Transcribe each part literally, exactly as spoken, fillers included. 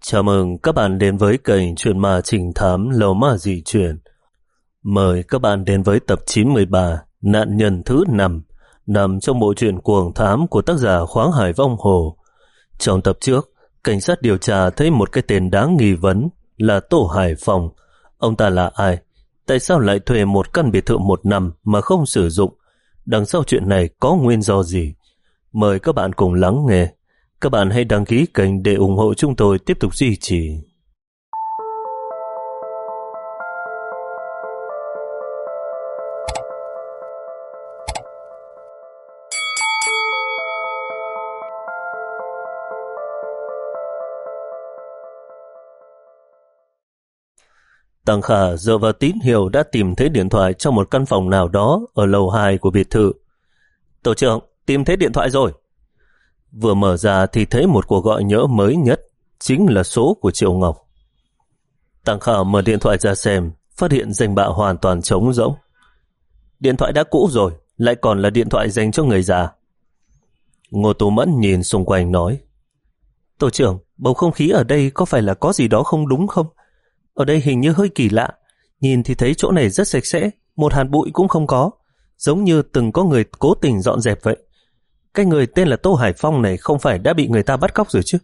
Chào mừng các bạn đến với kênh Chuyện Ma Trinh Thám Lầu Ma Dị Chuyện. Mời các bạn đến với tập chín mươi ba, Nạn nhân thứ năm, nằm trong bộ truyện Cuồng Thám của tác giả Khoáng Hải Vong Hồ. Trong tập trước, cảnh sát điều tra thấy một cái tên đáng nghi vấn là Tô Hải Phong. Ông ta là ai? Tại sao lại thuê một căn biệt thự một năm mà không sử dụng? Đằng sau chuyện này có nguyên do gì? Mời các bạn cùng lắng nghe. Các bạn hãy đăng ký kênh để ủng hộ chúng tôi tiếp tục duy trì. Tăng Khả dựa vào tín hiệu đã tìm thấy điện thoại trong một căn phòng nào đó ở lầu hai của biệt thự. Tổ trưởng, tìm thấy điện thoại rồi. Vừa mở ra thì thấy một cuộc gọi nhỡ mới nhất, chính là số của Triệu Ngọc. Tăng Khả mở điện thoại ra xem, phát hiện danh bạ hoàn toàn trống rỗng. Điện thoại đã cũ rồi, lại còn là điện thoại dành cho người già. Ngô Tú Mẫn nhìn xung quanh nói: Tổ trưởng, bầu không khí ở đây có phải là có gì đó không đúng không? Ở đây hình như hơi kỳ lạ, nhìn thì thấy chỗ này rất sạch sẽ, một hạt bụi cũng không có, giống như từng có người cố tình dọn dẹp vậy. Cái người tên là Tô Hải Phong này không phải đã bị người ta bắt cóc rồi chứ?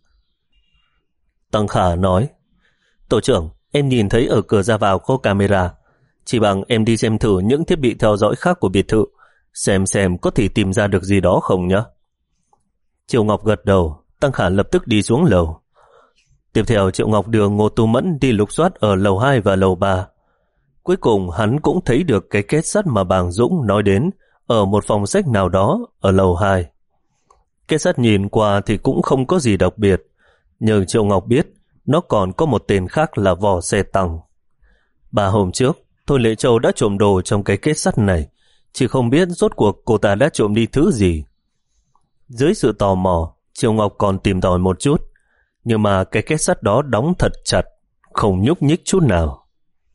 Tăng Khả nói: Tổ trưởng, em nhìn thấy ở cửa ra vào có camera, chỉ bằng em đi xem thử những thiết bị theo dõi khác của biệt thự, xem xem có thể tìm ra được gì đó không nhé. Triệu Ngọc gật đầu. Tăng Khả lập tức đi xuống lầu. Tiếp theo Triệu Ngọc đưa Ngô Tu Mẫn đi lục soát ở lầu hai và lầu ba. Cuối cùng hắn cũng thấy được cái kết sắt mà Bàng Dũng nói đến ở một phòng sách nào đó ở lầu hai. Kết sắt nhìn qua thì cũng không có gì đặc biệt, nhưng Triệu Ngọc biết nó còn có một tên khác là vò xe tăng. Ba hôm trước, Thôi Lệ Châu đã trộm đồ trong cái kết sắt này, chỉ không biết rốt cuộc cô ta đã trộm đi thứ gì. Dưới sự tò mò, Triệu Ngọc còn tìm tòi một chút, nhưng mà cái kết sắt đó đóng thật chặt, không nhúc nhích chút nào.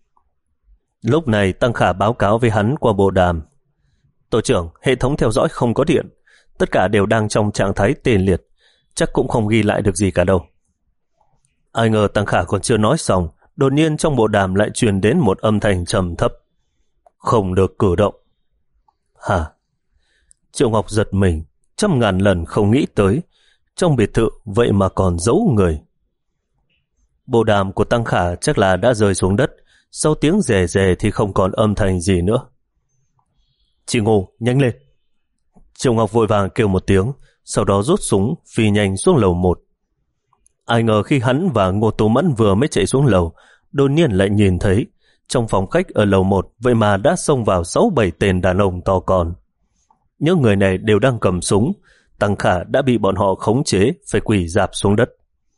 Lúc này Tăng Khả báo cáo với hắn qua bộ đàm: Tổ trưởng, hệ thống theo dõi không có điện, tất cả đều đang trong trạng thái tê liệt, chắc cũng không ghi lại được gì cả đâu. Ai ngờ Tăng Khả còn chưa nói xong, đột nhiên trong bộ đàm lại truyền đến một âm thanh trầm thấp: Không được cử động. Hả? Triệu Ngọc giật mình, trăm ngàn lần không nghĩ tới trong biệt thự vậy mà còn giấu người. Bộ đàm của Tăng Khả chắc là đã rơi xuống đất, sau tiếng rè rè thì không còn âm thanh gì nữa. Chị Ngô, nhanh lên! Triệu Ngọc vội vàng kêu một tiếng, sau đó rút súng phi nhanh xuống lầu một. Ai ngờ khi hắn và Ngô Tú Mẫn vừa mới chạy xuống lầu, đột nhiên lại nhìn thấy trong phòng khách ở lầu một vậy mà đã xông vào sáu bảy tên đàn ông to con. Những người này đều đang cầm súng. Tăng Khả đã bị bọn họ khống chế, phải quỳ rạp xuống đất.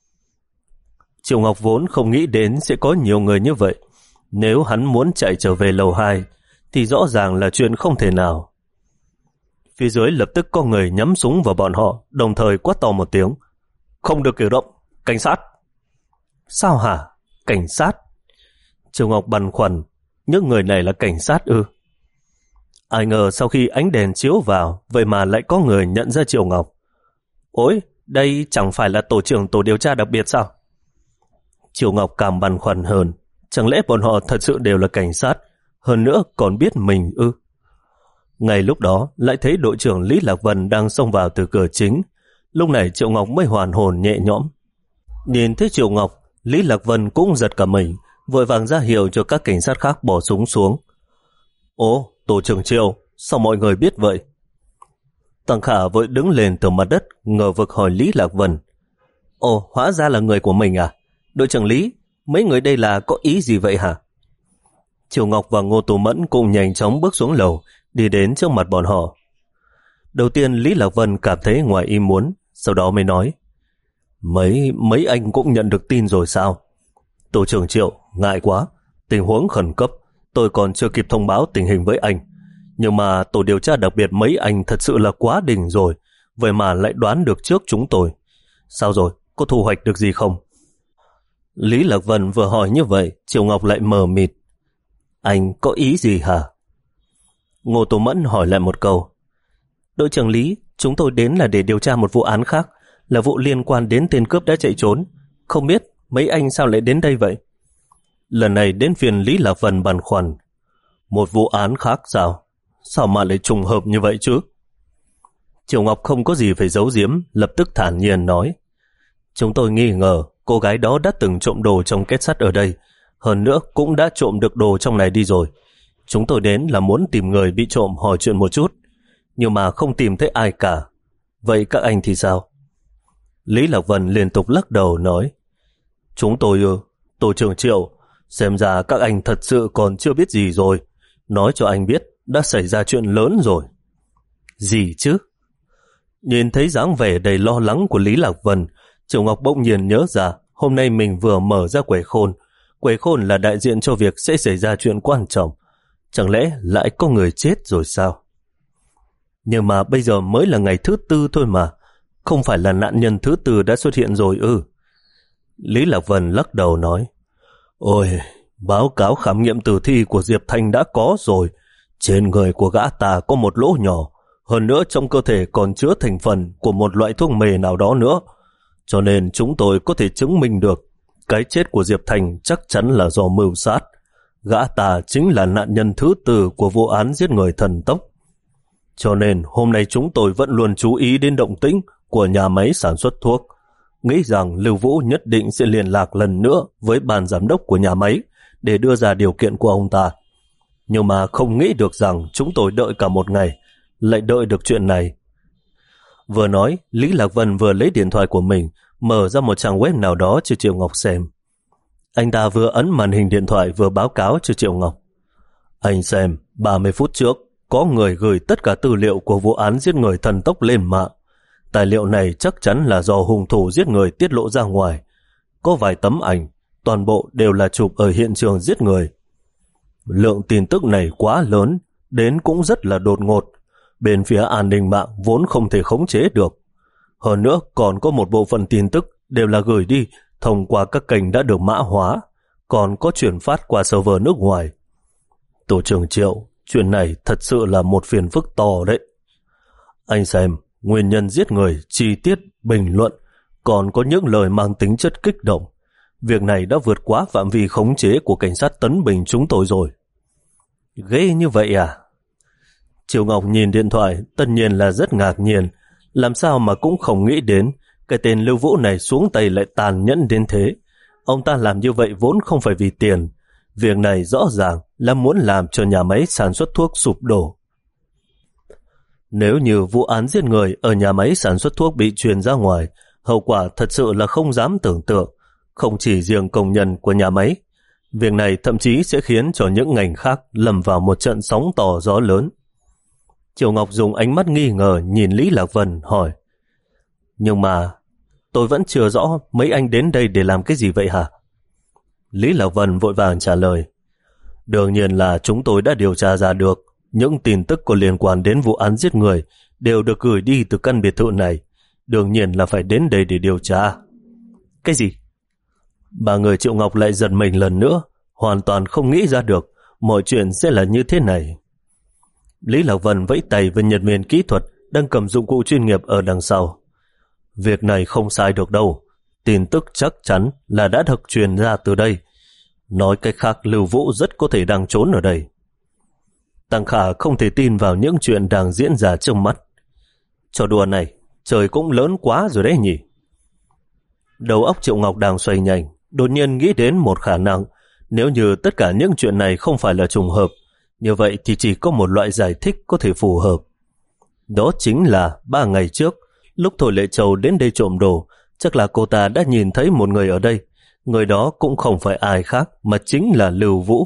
Triệu Ngọc vốn không nghĩ đến sẽ có nhiều người như vậy. Nếu hắn muốn chạy trở về lầu hai thì rõ ràng là chuyện không thể nào. Phía dưới lập tức có người nhắm súng vào bọn họ, đồng thời quát to một tiếng: Không được cử động, cảnh sát! Sao hả? Cảnh sát? Triệu Ngọc băn khoăn, những người này là cảnh sát ư? Ai ngờ sau khi ánh đèn chiếu vào, vậy mà lại có người nhận ra Triệu Ngọc. Ôi, đây chẳng phải là tổ trưởng tổ điều tra đặc biệt sao? Triệu Ngọc càng băn khoăn hơn, chẳng lẽ bọn họ thật sự đều là cảnh sát, hơn nữa còn biết mình ư? Ngay lúc đó lại thấy đội trưởng Lý Lạc Vân đang xông vào từ cửa chính. Lúc này Triệu Ngọc mới hoàn hồn nhẹ nhõm. Nhìn thấy Triệu Ngọc, Lý Lạc Vân cũng giật cả mình, vội vàng ra hiệu cho các cảnh sát khác bỏ súng xuống. Ồ, tổ trưởng Triệu, sao mọi người biết vậy? Tăng Khả vội đứng lên từ mặt đất, ngờ vực hỏi Lý Lạc Vân. Ồ, hóa ra là người của mình à? Đội trưởng Lý, mấy người đây là có ý gì vậy hả? Triệu Ngọc và Ngô Tú Mẫn cùng nhanh chóng bước xuống lầu, đi đến trước mặt bọn họ. Đầu tiên Lý Lạc Vân cảm thấy ngoài ý muốn, sau đó mới nói: Mấy, mấy anh cũng nhận được tin rồi sao? Tổ trưởng Triệu, ngại quá, tình huống khẩn cấp, tôi còn chưa kịp thông báo tình hình với anh. Nhưng mà tổ điều tra đặc biệt mấy anh thật sự là quá đỉnh rồi, vậy mà lại đoán được trước chúng tôi. Sao rồi, có thu hoạch được gì không? Lý Lạc Vân vừa hỏi như vậy, Triệu Ngọc lại mờ mịt. Anh có ý gì hả? Ngô Tú Mẫn hỏi lại một câu. Đội trưởng Lý, chúng tôi đến là để điều tra một vụ án khác, là vụ liên quan đến tên cướp đã chạy trốn. Không biết mấy anh sao lại đến đây vậy? Lần này đến phiên Lý Lạc Vân băn khoăn. Một vụ án khác sao? Sao mà lại trùng hợp như vậy chứ? Triệu Ngọc không có gì phải giấu giếm, lập tức thản nhiên nói. Chúng tôi nghi ngờ cô gái đó đã từng trộm đồ trong két sắt ở đây, hơn nữa cũng đã trộm được đồ trong này đi rồi. Chúng tôi đến là muốn tìm người bị trộm hỏi chuyện một chút, nhưng mà không tìm thấy ai cả. Vậy các anh thì sao? Lý Lạc Vân liên tục lắc đầu nói. Chúng tôi ư, tổ trưởng Triệu, xem ra các anh thật sự còn chưa biết gì rồi. Nói cho anh biết đã xảy ra chuyện lớn rồi. Gì chứ? Nhìn thấy dáng vẻ đầy lo lắng của Lý Lạc Vân, Triệu Ngọc bỗng nhiên nhớ ra hôm nay mình vừa mở ra quầy khôn. Quầy khôn là đại diện cho việc sẽ xảy ra chuyện quan trọng. Chẳng lẽ lại có người chết rồi sao? Nhưng mà bây giờ mới là ngày thứ tư thôi mà, không phải là nạn nhân thứ tư đã xuất hiện rồi ư? Lý Lạc Vân lắc đầu nói. Ôi, báo cáo khám nghiệm tử thi của Diệp Thanh đã có rồi. Trên người của gã ta có một lỗ nhỏ, hơn nữa trong cơ thể còn chứa thành phần của một loại thuốc mê nào đó nữa. Cho nên chúng tôi có thể chứng minh được cái chết của Diệp Thanh chắc chắn là do mưu sát. Gã ta chính là nạn nhân thứ tư của vụ án giết người thần tốc. Cho nên hôm nay chúng tôi vẫn luôn chú ý đến động tĩnh của nhà máy sản xuất thuốc, nghĩ rằng Lưu Vũ nhất định sẽ liên lạc lần nữa với ban giám đốc của nhà máy để đưa ra điều kiện của ông ta. Nhưng mà không nghĩ được rằng chúng tôi đợi cả một ngày, lại đợi được chuyện này. Vừa nói, Lý Lạc Vân vừa lấy điện thoại của mình, mở ra một trang web nào đó cho Triệu Ngọc xem. Anh ta vừa ấn màn hình điện thoại vừa báo cáo cho Triệu Ngọc. Anh xem, ba mươi phút trước, có người gửi tất cả tư liệu của vụ án giết người thần tốc lên mạng. Tài liệu này chắc chắn là do hung thủ giết người tiết lộ ra ngoài. Có vài tấm ảnh, toàn bộ đều là chụp ở hiện trường giết người. Lượng tin tức này quá lớn, đến cũng rất là đột ngột. Bên phía an ninh mạng vốn không thể khống chế được. Hơn nữa còn có một bộ phận tin tức đều là gửi đi thông qua các kênh đã được mã hóa, còn có chuyển phát qua server nước ngoài. Tổ trưởng Triệu, chuyện này thật sự là một phiền phức to đấy. Anh xem, nguyên nhân giết người, chi tiết, bình luận, còn có những lời mang tính chất kích động. Việc này đã vượt quá phạm vi khống chế của cảnh sát Tấn Bình chúng tôi rồi. Ghê như vậy à? Triệu Ngọc nhìn điện thoại, tất nhiên là rất ngạc nhiên. Làm sao mà cũng không nghĩ đến cái tên Lưu Vũ này xuống tay lại tàn nhẫn đến thế. Ông ta làm như vậy vốn không phải vì tiền. Việc này rõ ràng là muốn làm cho nhà máy sản xuất thuốc sụp đổ. Nếu như vụ án giết người ở nhà máy sản xuất thuốc bị truyền ra ngoài, hậu quả thật sự là không dám tưởng tượng. Không chỉ riêng công nhân của nhà máy, việc này thậm chí sẽ khiến cho những ngành khác lầm vào một trận sóng to gió lớn. Triệu Ngọc dùng ánh mắt nghi ngờ nhìn Lý Lạc Vân hỏi. Nhưng mà tôi vẫn chưa rõ mấy anh đến đây để làm cái gì vậy hả? Lý Lạc Vân vội vàng trả lời. Đương nhiên là chúng tôi đã điều tra ra được những tin tức có liên quan đến vụ án giết người đều được gửi đi từ căn biệt thự này. Đương nhiên là phải đến đây để điều tra. Cái gì? Ba người Triệu Ngọc lại giật mình lần nữa, hoàn toàn không nghĩ ra được mọi chuyện sẽ là như thế này. Lý Lạc Vân vẫy tay với nhân viên kỹ thuật đang cầm dụng cụ chuyên nghiệp ở đằng sau. Việc này không sai được đâu. Tin tức chắc chắn là đã được truyền ra từ đây. Nói cách khác, Lưu Vũ rất có thể đang trốn ở đây. Tăng Khả không thể tin vào những chuyện đang diễn ra trước mắt. Trò đùa này, trời cũng lớn quá rồi đấy nhỉ. Đầu óc Triệu Ngọc đang xoay nhanh, đột nhiên nghĩ đến một khả năng. Nếu như tất cả những chuyện này không phải là trùng hợp, như vậy thì chỉ có một loại giải thích có thể phù hợp. Đó chính là ba ngày trước, lúc Thôi Lệ Châu đến đây trộm đồ, chắc là cô ta đã nhìn thấy một người ở đây. Người đó cũng không phải ai khác mà chính là Lưu Vũ.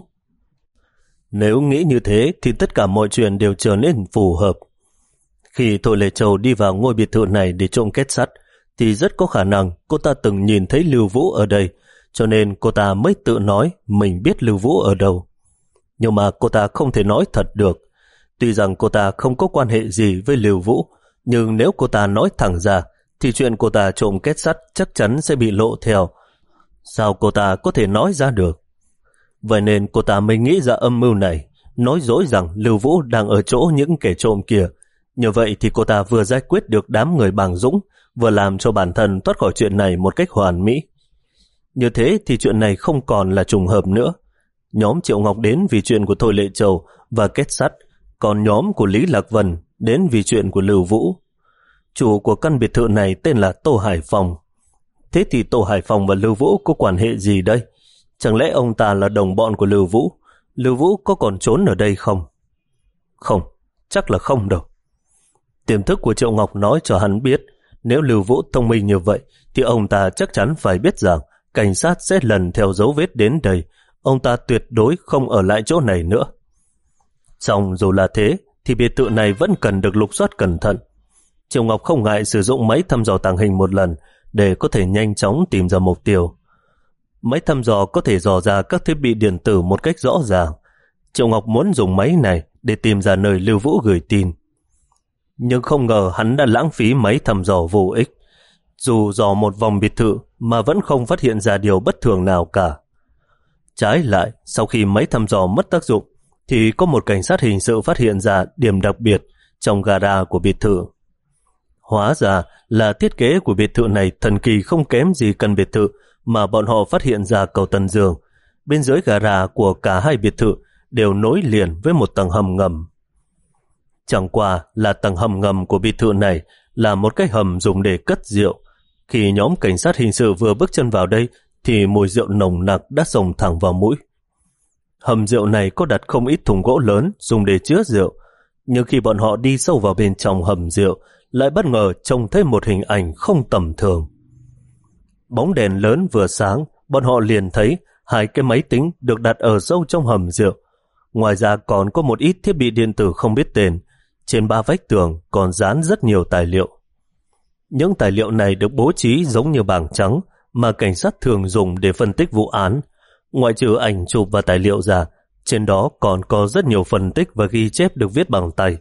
Nếu nghĩ như thế thì tất cả mọi chuyện đều trở nên phù hợp. Khi Thôi Lệ Châu đi vào ngôi biệt thự này để trộm két sắt, thì rất có khả năng cô ta từng nhìn thấy Lưu Vũ ở đây, cho nên cô ta mới tự nói mình biết Lưu Vũ ở đâu. Nhưng mà cô ta không thể nói thật được. Tuy rằng cô ta không có quan hệ gì với Lưu Vũ, nhưng nếu cô ta nói thẳng ra, thì chuyện cô ta trộm két sắt chắc chắn sẽ bị lộ theo. Sao cô ta có thể nói ra được? Vậy nên cô ta mới nghĩ ra âm mưu này, nói dối rằng Lưu Vũ đang ở chỗ những kẻ trộm kia. Như vậy thì cô ta vừa giải quyết được đám người Bàng Dũng, vừa làm cho bản thân thoát khỏi chuyện này một cách hoàn mỹ. Như thế thì chuyện này không còn là trùng hợp nữa. Nhóm Triệu Ngọc đến vì chuyện của Thôi Lệ Châu và Kết Sắt, còn nhóm của Lý Lạc Vân đến vì chuyện của Lưu Vũ. Chủ của căn biệt thự này tên là Tô Hải Phong. Thế thì Tô Hải Phong và Lưu Vũ có quan hệ gì đây? Chẳng lẽ ông ta là đồng bọn của Lưu Vũ? Lưu Vũ có còn trốn ở đây không? Không, chắc là không đâu. Tiềm thức của Triệu Ngọc nói cho hắn biết, nếu Lưu Vũ thông minh như vậy thì ông ta chắc chắn phải biết rằng cảnh sát sẽ lần theo dấu vết đến đây. Ông ta tuyệt đối không ở lại chỗ này nữa. Xong dù là thế thì biệt thự này vẫn cần được lục soát cẩn thận. Triệu Ngọc không ngại sử dụng máy thăm dò tàng hình một lần để có thể nhanh chóng tìm ra mục tiêu. Máy thăm dò có thể dò ra các thiết bị điện tử một cách rõ ràng. Triệu Ngọc muốn dùng máy này để tìm ra nơi Lưu Vũ gửi tin. Nhưng không ngờ hắn đã lãng phí máy thăm dò vô ích. Dù dò một vòng biệt thự mà vẫn không phát hiện ra điều bất thường nào cả. Trái lại, sau khi máy thăm dò mất tác dụng, thì có một cảnh sát hình sự phát hiện ra điểm đặc biệt trong gara của biệt thự. Hóa ra là thiết kế của biệt thự này thần kỳ không kém gì căn biệt thự mà bọn họ phát hiện ra cầu Tân Dương. Bên dưới gara của cả hai biệt thự đều nối liền với một tầng hầm ngầm. Chẳng qua là tầng hầm ngầm của biệt thự này là một cái hầm dùng để cất rượu. Khi nhóm cảnh sát hình sự vừa bước chân vào đây thì mùi rượu nồng nặc đã xông thẳng vào mũi. Hầm rượu này có đặt không ít thùng gỗ lớn dùng để chứa rượu, nhưng khi bọn họ đi sâu vào bên trong hầm rượu lại bất ngờ trông thấy một hình ảnh không tầm thường. Bóng đèn lớn vừa sáng, bọn họ liền thấy hai cái máy tính được đặt ở sâu trong hầm rượu. Ngoài ra còn có một ít thiết bị điện tử không biết tên. Trên ba vách tường còn dán rất nhiều tài liệu. Những tài liệu này được bố trí giống như bảng trắng mà cảnh sát thường dùng để phân tích vụ án. Ngoại trừ ảnh chụp và tài liệu ra, trên đó còn có rất nhiều phân tích và ghi chép được viết bằng tay.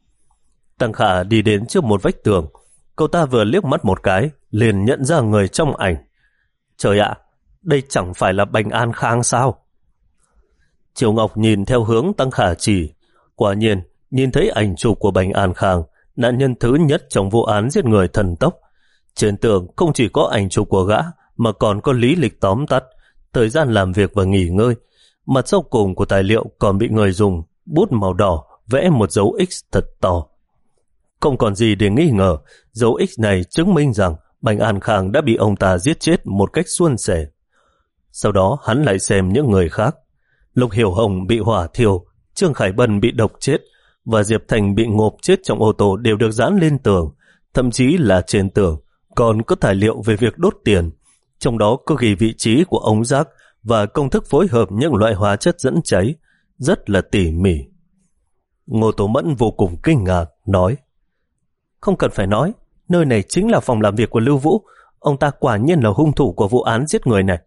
Tăng Khả đi đến trước một vách tường. Cậu ta vừa liếc mắt một cái, liền nhận ra người trong ảnh. Trời ạ, đây chẳng phải là Bành An Khang sao? Triệu Ngọc nhìn theo hướng Tăng Khả chỉ. Quả nhiên, nhìn thấy ảnh chụp của Bành An Khang, nạn nhân thứ nhất trong vụ án giết người thần tốc. Trên tường không chỉ có ảnh chụp của gã, mà còn có lý lịch tóm tắt, thời gian làm việc và nghỉ ngơi. Mặt sau cùng của tài liệu còn bị người dùng bút màu đỏ vẽ một dấu X thật to. Không còn gì để nghi ngờ, dấu X này chứng minh rằng Bành An Khang đã bị ông ta giết chết một cách suôn sẻ. Sau đó hắn lại xem những người khác. Lục Hiểu Hồng bị hỏa thiêu, Trương Khải Bân bị độc chết và Diệp Thành bị ngộp chết trong ô tô đều được dán lên tường. Thậm chí là trên tường còn có tài liệu về việc đốt tiền, trong đó có ghi vị trí của ống rác và công thức phối hợp những loại hóa chất dẫn cháy, rất là tỉ mỉ. Ngô Tố Mẫn vô cùng kinh ngạc, nói: Không cần phải nói, nơi này chính là phòng làm việc của Lưu Vũ, ông ta quả nhiên là hung thủ của vụ án giết người này.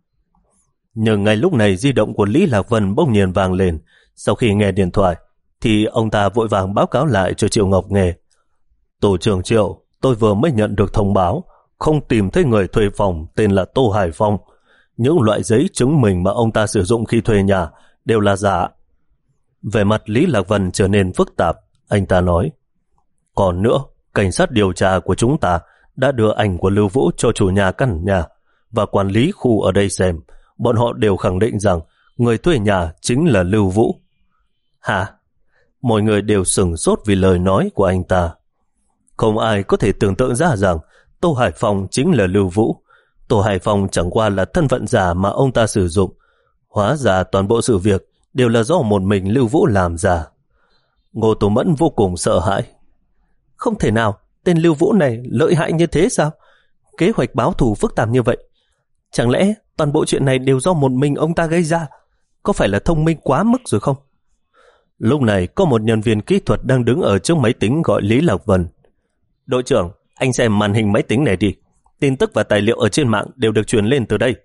Nhưng ngay lúc này di động của Lý Lạc Vân bỗng nhiên vang lên. Sau khi nghe điện thoại thì ông ta vội vàng báo cáo lại cho Triệu Ngọc nghe. Tổ trưởng Triệu, tôi vừa mới nhận được thông báo không tìm thấy người thuê phòng tên là Tô Hải Phong. Những loại giấy chứng minh mà ông ta sử dụng khi thuê nhà đều là giả. Về mặt Lý Lạc Vân trở nên phức tạp, anh ta nói: Còn nữa, cảnh sát điều tra của chúng ta đã đưa ảnh của Lưu Vũ cho chủ nhà căn nhà và quản lý khu ở đây xem. Bọn họ đều khẳng định rằng người thuê nhà chính là Lưu Vũ. Hả? Mọi người đều sửng sốt vì lời nói của anh ta. Không ai có thể tưởng tượng ra rằng Tô Hải Phong chính là Lưu Vũ. Tô Hải Phong chẳng qua là thân phận giả mà ông ta sử dụng. Hóa ra toàn bộ sự việc đều là do một mình Lưu Vũ làm ra. Ngô Tố Mẫn vô cùng sợ hãi. Không thể nào, tên Lưu Vũ này lợi hại như thế sao? Kế hoạch báo thù phức tạp như vậy. Chẳng lẽ toàn bộ chuyện này đều do một mình ông ta gây ra? Có phải là thông minh quá mức rồi không? Lúc này có một nhân viên kỹ thuật đang đứng ở trước máy tính gọi Lý Lạc Vân. Đội trưởng, anh xem màn hình máy tính này đi. Tin tức và tài liệu ở trên mạng đều được truyền lên từ đây.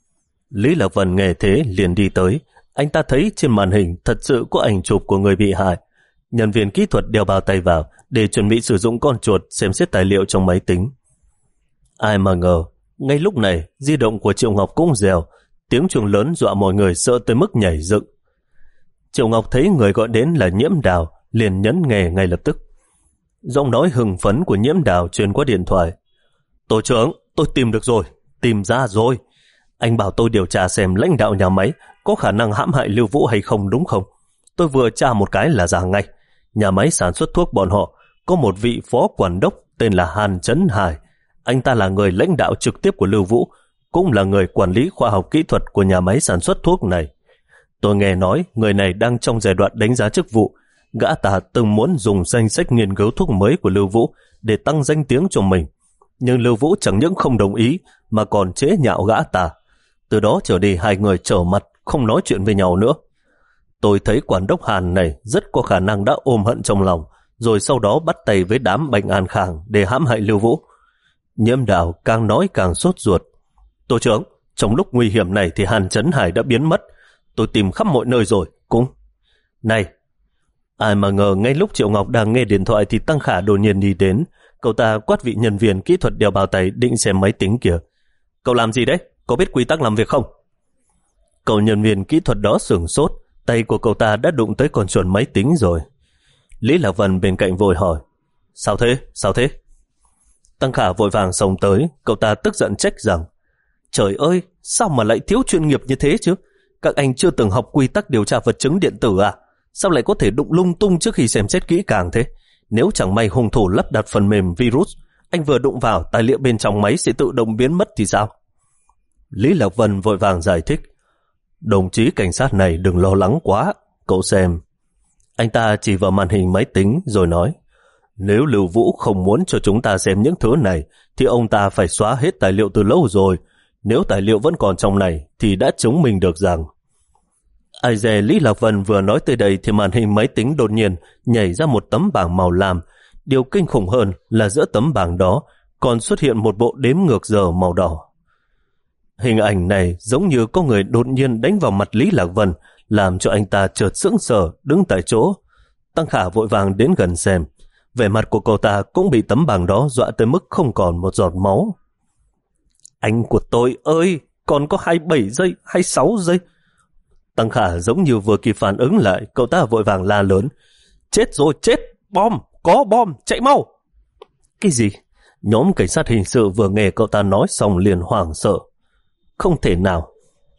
Lý Lạc Vân nghe thế liền đi tới. Anh ta thấy trên màn hình thật sự có ảnh chụp của người bị hại. Nhân viên kỹ thuật đeo bao tay vào để chuẩn bị sử dụng con chuột xem xét tài liệu trong máy tính. Ai mà ngờ, ngay lúc này di động của Triệu Ngọc cũng rèo. Tiếng chuông lớn dọa mọi người sợ tới mức nhảy dựng. Triệu Ngọc thấy người gọi đến là Nhiễm Đào, liền nhấn nghe ngay lập tức. Giọng nói hưng phấn của Nhiễm Đào truyền qua điện thoại. Tổ trưởng, tôi tìm được rồi, tìm ra rồi. Anh bảo tôi điều tra xem lãnh đạo nhà máy có khả năng hãm hại Lưu Vũ hay không đúng không? Tôi vừa tra một cái là ra ngay. Nhà máy sản xuất thuốc bọn họ có một vị phó quản đốc tên là Hàn Chấn Hải. Anh ta là người lãnh đạo trực tiếp của Lưu Vũ, cũng là người quản lý khoa học kỹ thuật của nhà máy sản xuất thuốc này. Tôi nghe nói người này đang trong giai đoạn đánh giá chức vụ. Gã ta từng muốn dùng danh sách nghiên cứu thuốc mới của Lưu Vũ để tăng danh tiếng cho mình. Nhưng Lưu Vũ chẳng những không đồng ý mà còn chế nhạo gã ta. Từ đó trở đi hai người trở mặt, không nói chuyện với nhau nữa. Tôi thấy quản đốc Hàn này rất có khả năng đã ôm hận trong lòng, rồi sau đó bắt tay với đám Bành An Khang để hãm hại Lưu Vũ. Nhiễm Đào càng nói càng sốt ruột. Tổ trưởng, trong lúc nguy hiểm này thì Hàn Chấn Hải đã biến mất. Tôi tìm khắp mọi nơi rồi, cũng... Này! Ai mà ngờ ngay lúc Triệu Ngọc đang nghe điện thoại thì Tăng Khả đột nhiên đi đến. Cậu ta quát vị nhân viên kỹ thuật đeo bao tay định xem máy tính kìa. Cậu làm gì đấy? Có biết quy tắc làm việc không? Cậu nhân viên kỹ thuật đó sửng sốt. Tay của cậu ta đã đụng tới con chuột máy tính rồi. Lý Lạc Vân bên cạnh vội hỏi. Sao thế? Sao thế? Tăng Khả vội vàng xông tới. Cậu ta tức giận trách rằng, trời ơi, sao mà lại thiếu chuyên nghiệp như thế chứ? Các anh chưa từng học quy tắc điều tra vật chứng điện tử à? Sao lại có thể đụng lung tung trước khi xem xét kỹ càng thế? Nếu chẳng may hung thủ lắp đặt phần mềm virus, anh vừa đụng vào, tài liệu bên trong máy sẽ tự động biến mất thì sao? Lý Lạc Vân vội vàng giải thích. Đồng chí cảnh sát này đừng lo lắng quá, cậu xem. Anh ta chỉ vào màn hình máy tính rồi nói, nếu Lưu Vũ không muốn cho chúng ta xem những thứ này thì ông ta phải xóa hết tài liệu từ lâu rồi. Nếu tài liệu vẫn còn trong này thì đã chứng minh được rằng... Ai dè Lý Lạc Vân vừa nói tới đây thì màn hình máy tính đột nhiên nhảy ra một tấm bảng màu lam. Điều kinh khủng hơn là giữa tấm bảng đó còn xuất hiện một bộ đếm ngược giờ màu đỏ. Hình ảnh này giống như có người đột nhiên đánh vào mặt Lý Lạc Vân, làm cho anh ta chợt sững sờ đứng tại chỗ. Tăng Khả vội vàng đến gần xem. Vẻ mặt của cậu ta cũng bị tấm bảng đó dọa tới mức không còn một giọt máu. Anh của tôi ơi, còn có hai mươi bảy giây, hai mươi sáu giây. Tăng Khả giống như vừa kịp phản ứng lại, cậu ta vội vàng la lớn. Chết rồi, chết, bom, có bom, chạy mau. Cái gì? Nhóm cảnh sát hình sự vừa nghe cậu ta nói xong liền hoảng sợ. Không thể nào.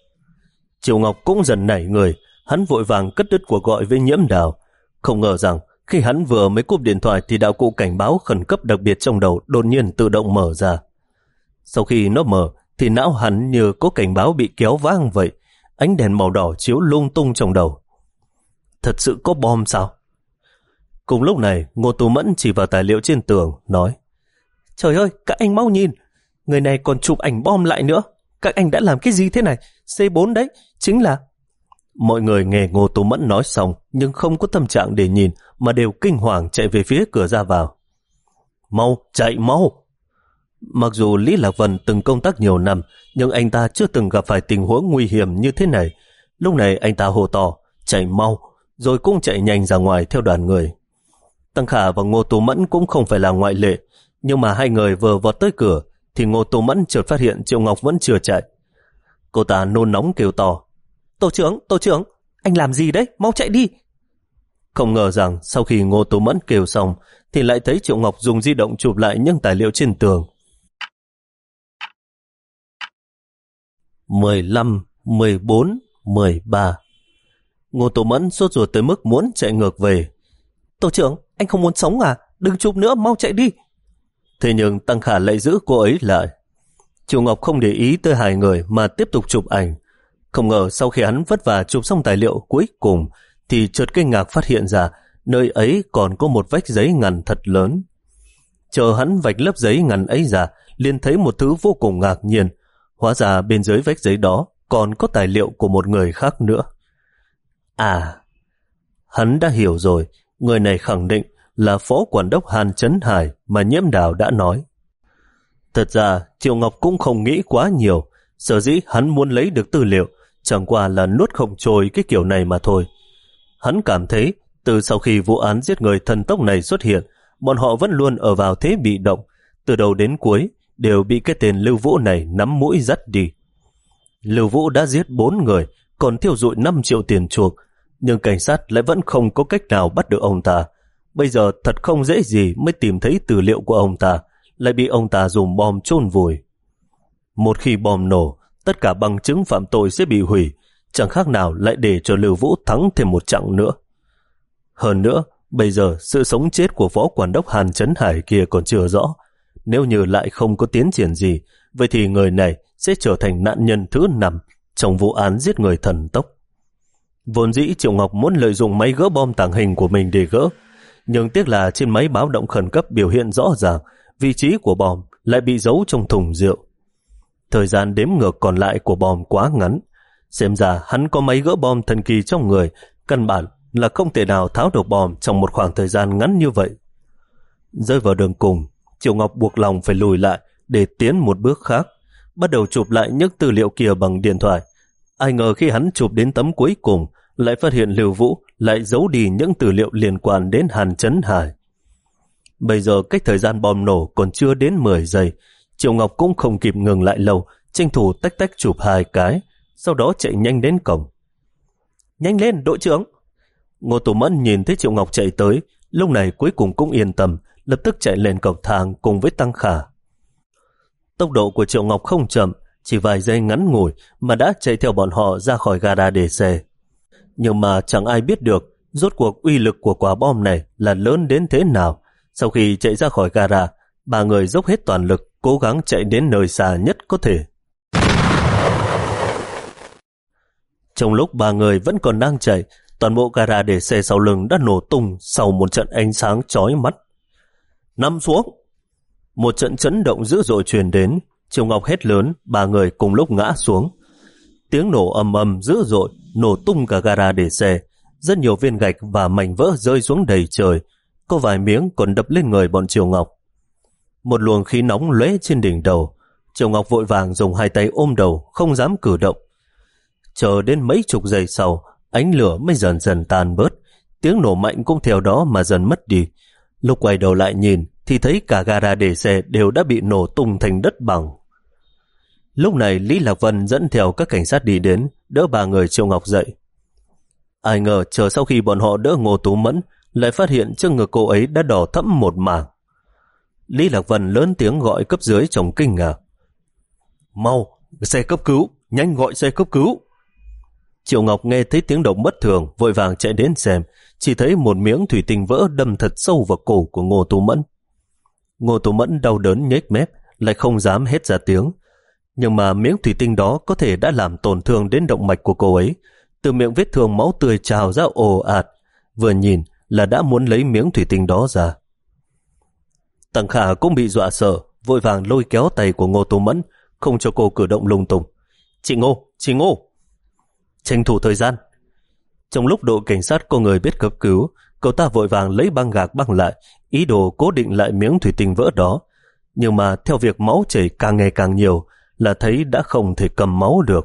Triệu Ngọc cũng dần nảy người, hắn vội vàng cất đứt cuộc gọi với Nhiễm Đào. Không ngờ rằng khi hắn vừa mới cúp điện thoại thì đạo cụ cảnh báo khẩn cấp đặc biệt trong đầu đột nhiên tự động mở ra. Sau khi nó mở thì não hắn như có cảnh báo bị kéo vang vậy, ánh đèn màu đỏ chiếu lung tung trong đầu. Thật sự có bom sao? Cùng lúc này, Ngô Tú Mẫn chỉ vào tài liệu trên tường, nói, trời ơi, các anh mau nhìn, người này còn chụp ảnh bom lại nữa. Các anh đã làm cái gì thế này? C bốn đấy, chính là... Mọi người nghe Ngô Tú Mẫn nói xong nhưng không có tâm trạng để nhìn mà đều kinh hoàng chạy về phía cửa ra vào. Mau, chạy mau! Mặc dù Lý Lạc Vân từng công tác nhiều năm nhưng anh ta chưa từng gặp phải tình huống nguy hiểm như thế này. Lúc này anh ta hô to, chạy mau, rồi cũng chạy nhanh ra ngoài theo đoàn người. Tăng Khả và Ngô Tú Mẫn cũng không phải là ngoại lệ, nhưng mà hai người vừa vọt tới cửa thì Ngô Tú Mẫn chợt phát hiện Triệu Ngọc vẫn chưa chạy. Cô ta nôn nóng kêu to, tổ trưởng, tổ trưởng, anh làm gì đấy, mau chạy đi. Không ngờ rằng sau khi Ngô Tú Mẫn kêu xong thì lại thấy Triệu Ngọc dùng di động chụp lại những tài liệu trên tường. mười lăm, mười bốn, mười ba. Ngô Tú Mẫn sốt ruột tới mức muốn chạy ngược về. Tổ trưởng, anh không muốn sống à? Đừng chụp nữa, mau chạy đi. Thế nhưng Tăng Khả lại giữ cô ấy lại. Triệu Ngọc không để ý tới hai người mà tiếp tục chụp ảnh. Không ngờ sau khi hắn vất vả chụp xong tài liệu cuối cùng thì chợt kinh ngạc phát hiện ra nơi ấy còn có một vách giấy ngăn thật lớn. Chờ hắn vạch lớp giấy ngăn ấy ra, liền thấy một thứ vô cùng ngạc nhiên. Hóa ra bên dưới vách giấy đó còn có tài liệu của một người khác nữa. À, hắn đã hiểu rồi, người này khẳng định là phó quản đốc Hàn Chấn Hải mà Nhiễm Đào đã nói. Thật ra, Triệu Ngọc cũng không nghĩ quá nhiều, sở dĩ hắn muốn lấy được tư liệu, chẳng qua là nuốt không trôi cái kiểu này mà thôi. Hắn cảm thấy, từ sau khi vụ án giết người thần tốc này xuất hiện, bọn họ vẫn luôn ở vào thế bị động, từ đầu đến cuối đều bị cái tên Lưu Vũ này nắm mũi dắt đi. Lưu Vũ đã giết bốn người, còn thiêu rụi năm triệu tiền chuộc, nhưng cảnh sát lại vẫn không có cách nào bắt được ông ta. Bây giờ thật không dễ gì mới tìm thấy tư liệu của ông ta, lại bị ông ta dùng bom chôn vùi. Một khi bom nổ, tất cả bằng chứng phạm tội sẽ bị hủy, chẳng khác nào lại để cho Lưu Vũ thắng thêm một chặng nữa. Hơn nữa, bây giờ sự sống chết của phó quản đốc Hàn Chấn Hải kia còn chưa rõ. Nếu như lại không có tiến triển gì, vậy thì người này sẽ trở thành nạn nhân thứ năm trong vụ án giết người thần tốc. Vốn dĩ Triệu Ngọc muốn lợi dụng máy gỡ bom tàng hình của mình để gỡ, nhưng tiếc là trên máy báo động khẩn cấp biểu hiện rõ ràng vị trí của bom lại bị giấu trong thùng rượu. Thời gian đếm ngược còn lại của bom quá ngắn, xem ra hắn có máy gỡ bom thần kỳ trong người, căn bản là không thể nào tháo được bom trong một khoảng thời gian ngắn như vậy. Rơi vào đường cùng, Triệu Ngọc buộc lòng phải lùi lại để tiến một bước khác, bắt đầu chụp lại những tư liệu kia bằng điện thoại. Ai ngờ khi hắn chụp đến tấm cuối cùng, lại phát hiện Lưu Vũ lại giấu đi những tư liệu liên quan đến Hàn Chấn Hải. Bây giờ cách thời gian bom nổ còn chưa đến mười giây, Triệu Ngọc cũng không kịp ngừng lại lâu, tranh thủ tách tách chụp hai cái, sau đó chạy nhanh đến cổng. Nhanh lên, đội trưởng! Ngô Tú Mẫn nhìn thấy Triệu Ngọc chạy tới, lúc này cuối cùng cũng yên tâm, lập tức chạy lên cầu thang cùng với Tăng Khả. Tốc độ của Triệu Ngọc không chậm, chỉ vài giây ngắn ngủi mà đã chạy theo bọn họ ra khỏi gara để xe. Nhưng mà chẳng ai biết được rốt cuộc uy lực của quả bom này là lớn đến thế nào. Sau khi chạy ra khỏi gara, ba người dốc hết toàn lực, cố gắng chạy đến nơi xa nhất có thể. Trong lúc ba người vẫn còn đang chạy, toàn bộ gara để xe sau lưng đã nổ tung sau một trận ánh sáng chói mắt. Nằm xuống! Một trận chấn động dữ dội truyền đến, Triệu Ngọc hét lớn, ba người cùng lúc ngã xuống. Tiếng nổ ầm ầm dữ dội, nổ tung cả gara để xe, rất nhiều viên gạch và mảnh vỡ rơi xuống đầy trời, có vài miếng còn đập lên người bọn Triệu Ngọc. Một luồng khí nóng lóe trên đỉnh đầu, Triệu Ngọc vội vàng dùng hai tay ôm đầu, không dám cử động. Chờ đến mấy chục giây sau, ánh lửa mới dần dần tan bớt, tiếng nổ mạnh cũng theo đó mà dần mất đi. Lúc quay đầu lại nhìn, thì thấy cả gara để xe đều đã bị nổ tung thành đất bằng. Lúc này Lý Lạc Vân dẫn theo các cảnh sát đi đến, đỡ ba người Triệu Ngọc dậy. Ai ngờ chờ sau khi bọn họ đỡ Ngô Tú Mẫn, lại phát hiện trước ngực cô ấy đã đỏ thẫm một mảng. Lý Lạc Vân lớn tiếng gọi cấp dưới trong kinh ngạc. Mau, xe cấp cứu, nhanh gọi xe cấp cứu. Triệu Ngọc nghe thấy tiếng động bất thường, vội vàng chạy đến xem, chỉ thấy một miếng thủy tinh vỡ đâm thật sâu vào cổ của Ngô Tú Mẫn. Ngô Tú Mẫn đau đớn nhếch mép, lại không dám hét ra tiếng. Nhưng mà miếng thủy tinh đó có thể đã làm tổn thương đến động mạch của cô ấy. Từ miệng vết thương máu tươi trào ra ồ ạt, vừa nhìn là đã muốn lấy miếng thủy tinh đó ra. Tăng Khả cũng bị dọa sợ, vội vàng lôi kéo tay của Ngô Tú Mẫn, không cho cô cử động lung tung. Chị Ngô, chị Ngô! Tranh thủ thời gian. Trong lúc đội cảnh sát có người biết cấp cứu, cậu ta vội vàng lấy băng gạc băng lại, ý đồ cố định lại miếng thủy tinh vỡ đó. Nhưng mà theo việc máu chảy càng ngày càng nhiều, là thấy đã không thể cầm máu được.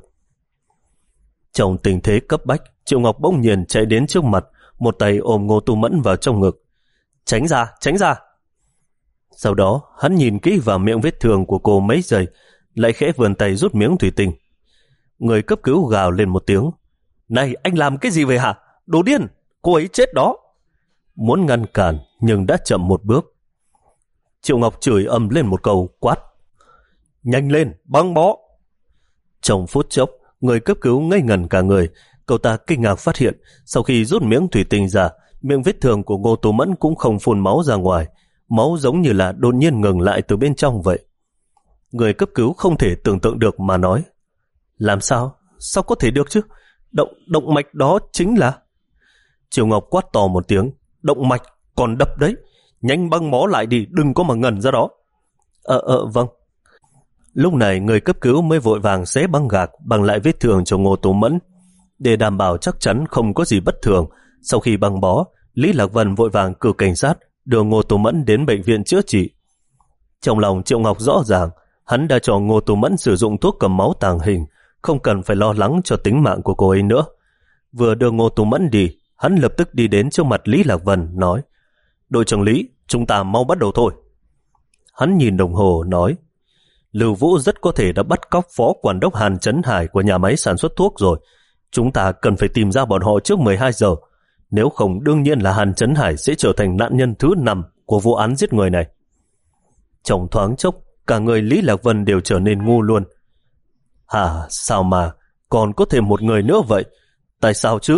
Trong tình thế cấp bách, Triệu Ngọc bỗng nhiên chạy đến trước mặt, một tay ôm Ngô Tú Mẫn vào trong ngực. Tránh ra, tránh ra! Sau đó, hắn nhìn kỹ vào miệng vết thương của cô mấy giây, lại khẽ vươn tay rút miếng thủy tinh. Người cấp cứu gào lên một tiếng. Này, anh làm cái gì vậy hả? Đồ điên, cô ấy chết đó! Muốn ngăn cản, nhưng đã chậm một bước. Triệu Ngọc chửi ầm lên một câu, quát. Nhanh lên, băng bó! Trong phút chốc, người cấp cứu ngây ngẩn cả người. Cậu ta kinh ngạc phát hiện, sau khi rút miếng thủy tinh ra, miệng vết thương của Ngô Tú Mẫn cũng không phun máu ra ngoài. Máu giống như là đột nhiên ngừng lại từ bên trong vậy. Người cấp cứu không thể tưởng tượng được mà nói. Làm sao? Sao có thể được chứ? Động, động mạch đó chính là... Triệu Ngọc quát to một tiếng. Động mạch, còn đập đấy. Nhanh băng bó lại đi, đừng có mà ngẩn ra đó. Ờ, ờ, vâng. Lúc này người cấp cứu mới vội vàng xé băng gạc băng lại vết thương cho Ngô Tú Mẫn. Để đảm bảo chắc chắn không có gì bất thường, sau khi băng bó, Lý Lạc Vân vội vàng cử cảnh sát đưa Ngô Tú Mẫn đến bệnh viện chữa trị. Trong lòng Triệu Ngọc rõ ràng, hắn đã cho Ngô Tú Mẫn sử dụng thuốc cầm máu tàng hình, không cần phải lo lắng cho tính mạng của cô ấy nữa. Vừa đưa Ngô Tú Mẫn đi, hắn lập tức đi đến trước mặt Lý Lạc Vân, nói: Đội trưởng Lý, chúng ta mau bắt đầu thôi. Hắn nhìn đồng hồ, nói: Lưu Vũ rất có thể đã bắt cóc phó quản đốc Hàn Chấn Hải của nhà máy sản xuất thuốc rồi. Chúng ta cần phải tìm ra bọn họ trước mười hai giờ. Nếu không, đương nhiên là Hàn Chấn Hải sẽ trở thành nạn nhân thứ năm của vụ án giết người này. Trong thoáng chốc, cả người Lý Lạc Vân đều trở nên ngu luôn. Hả, sao mà, còn có thêm một người nữa vậy? Tại sao chứ?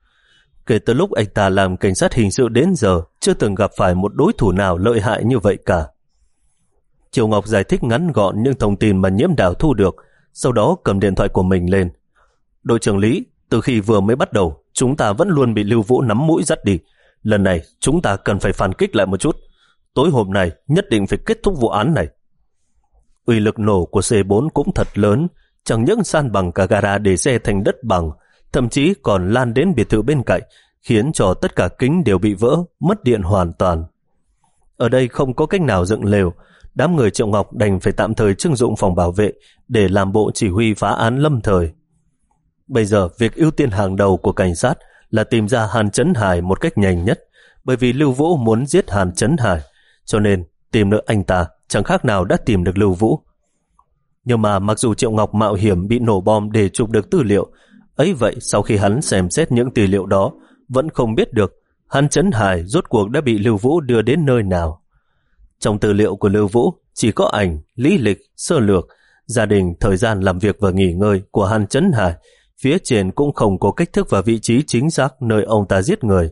Kể từ lúc anh ta làm cảnh sát hình sự đến giờ, chưa từng gặp phải một đối thủ nào lợi hại như vậy cả. Triệu Ngọc giải thích ngắn gọn những thông tin mà Nhiễm Đào thu được, sau đó cầm điện thoại của mình lên. Đội trưởng Lý, từ khi vừa mới bắt đầu, chúng ta vẫn luôn bị Lưu Vũ nắm mũi dắt đi. Lần này, chúng ta cần phải phản kích lại một chút. Tối hôm nay, nhất định phải kết thúc vụ án này. Uy lực nổ của C bốn cũng thật lớn, chẳng những san bằng cả gara để xe thành đất bằng, thậm chí còn lan đến biệt thự bên cạnh, khiến cho tất cả kính đều bị vỡ, mất điện hoàn toàn. Ở đây không có cách nào dựng lều, đám người Triệu Ngọc đành phải tạm thời trưng dụng phòng bảo vệ để làm bộ chỉ huy phá án lâm thời. Bây giờ, việc ưu tiên hàng đầu của cảnh sát là tìm ra Hàn Chấn Hải một cách nhanh nhất, bởi vì Lưu Vũ muốn giết Hàn Chấn Hải, cho nên tìm được anh ta chẳng khác nào đã tìm được Lưu Vũ. Nhưng mà mặc dù Triệu Ngọc mạo hiểm bị nổ bom để chụp được tư liệu, ấy vậy sau khi hắn xem xét những tư liệu đó, vẫn không biết được Hàn Chấn Hải rốt cuộc đã bị Lưu Vũ đưa đến nơi nào. Trong tư liệu của Lưu Vũ chỉ có ảnh, lý lịch, sơ lược, gia đình, thời gian làm việc và nghỉ ngơi của Hàn Chấn Hải. Phía trên cũng không có cách thức và vị trí chính xác nơi ông ta giết người.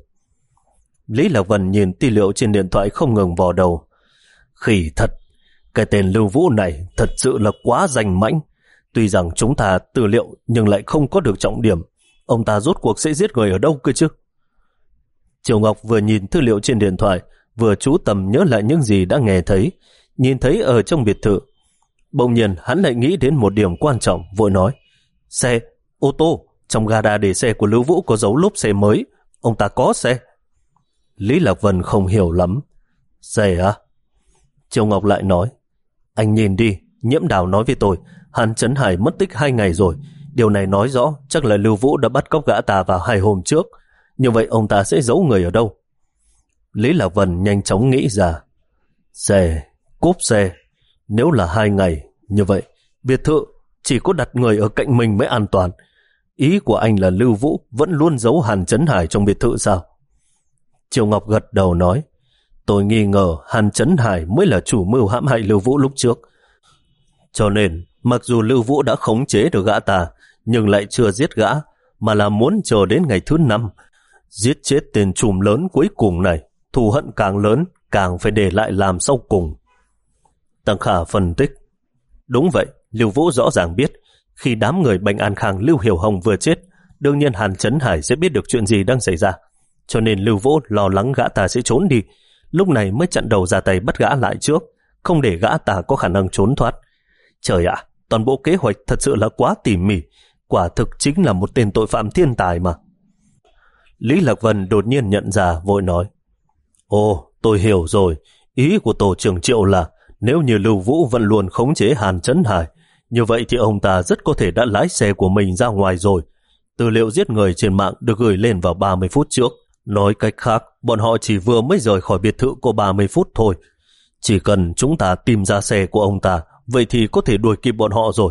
Lý Lạc Vân nhìn tư liệu trên điện thoại không ngừng vò đầu. Khỉ thật, cái tên Lưu Vũ này thật sự là quá danh mãnh. Tuy rằng chúng ta tư liệu nhưng lại không có được trọng điểm. Ông ta rốt cuộc sẽ giết người ở đâu cơ chứ? Triệu Ngọc vừa nhìn tư liệu trên điện thoại, vừa chú tâm nhớ lại những gì đã nghe thấy, nhìn thấy ở trong biệt thự. Bỗng nhiên hắn lại nghĩ đến một điểm quan trọng, vội nói: Xe, ô tô, trong gara để xe của Lưu Vũ có dấu lốp xe mới, ông ta có xe. Lý Lạc Vân không hiểu lắm. Xe à? Triệu Ngọc lại nói: Anh nhìn đi, Nhiễm Đào nói với tôi, Hàn Chấn Hải mất tích hai ngày rồi. Điều này nói rõ chắc là Lưu Vũ đã bắt cóc gã ta vào hai hôm trước. Như vậy ông ta sẽ giấu người ở đâu? Lý Lạc Vân nhanh chóng nghĩ ra. Xe, cốp xe, nếu là hai ngày, như vậy biệt thự chỉ có đặt người ở cạnh mình mới an toàn. Ý của anh là Lưu Vũ vẫn luôn giấu Hàn Chấn Hải trong biệt thự sao? Triệu Ngọc gật đầu nói: Tôi nghi ngờ Hàn Chấn Hải mới là chủ mưu hãm hại Lưu Vũ lúc trước. Cho nên, mặc dù Lưu Vũ đã khống chế được gã ta, nhưng lại chưa giết gã, mà là muốn chờ đến ngày thứ năm, giết chết tên trùm lớn cuối cùng này. Thù hận càng lớn, càng phải để lại làm sau cùng. Tăng Khả phân tích: Đúng vậy, Lưu Vũ rõ ràng biết, khi đám người Bành An Khang Lưu Hiểu Hồng vừa chết, đương nhiên Hàn Chấn Hải sẽ biết được chuyện gì đang xảy ra. Cho nên Lưu Vũ lo lắng gã ta sẽ trốn đi, lúc này mới chặn đầu ra tay bắt gã lại trước, không để gã ta có khả năng trốn thoát. Trời ạ, toàn bộ kế hoạch thật sự là quá tỉ mỉ, quả thực chính là một tên tội phạm thiên tài mà. Lý Lạc Vân đột nhiên nhận ra, vội nói: Ồ, tôi hiểu rồi, ý của tổ trưởng Triệu là nếu như Lưu Vũ vẫn luôn khống chế Hàn Chấn Hải, như vậy thì ông ta rất có thể đã lái xe của mình ra ngoài rồi. Tư liệu giết người trên mạng được gửi lên vào ba mươi phút trước. Nói cách khác, bọn họ chỉ vừa mới rời khỏi biệt thự có ba mươi phút thôi. Chỉ cần chúng ta tìm ra xe của ông ta, vậy thì có thể đuổi kịp bọn họ rồi.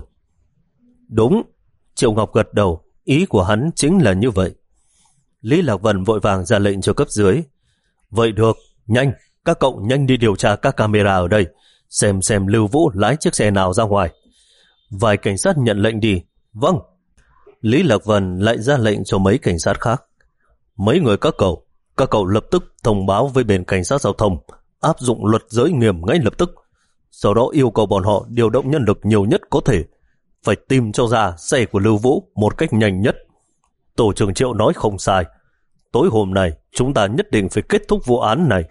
Đúng, Triệu Ngọc gật đầu, ý của hắn chính là như vậy. Lý Lạc Vân vội vàng ra lệnh cho cấp dưới: Vậy được, nhanh, các cậu nhanh đi điều tra các camera ở đây, xem xem Lưu Vũ lái chiếc xe nào ra ngoài. Vài cảnh sát nhận lệnh đi. Vâng. Lý Lạc Vân lại ra lệnh cho mấy cảnh sát khác: Mấy người các cậu, các cậu lập tức thông báo với bên cảnh sát giao thông, áp dụng luật giới nghiêm ngay lập tức. Sau đó yêu cầu bọn họ điều động nhân lực nhiều nhất có thể, phải tìm cho ra xe của Lưu Vũ một cách nhanh nhất. Tổ trưởng Triệu nói không sai, tối hôm nay chúng ta nhất định phải kết thúc vụ án này.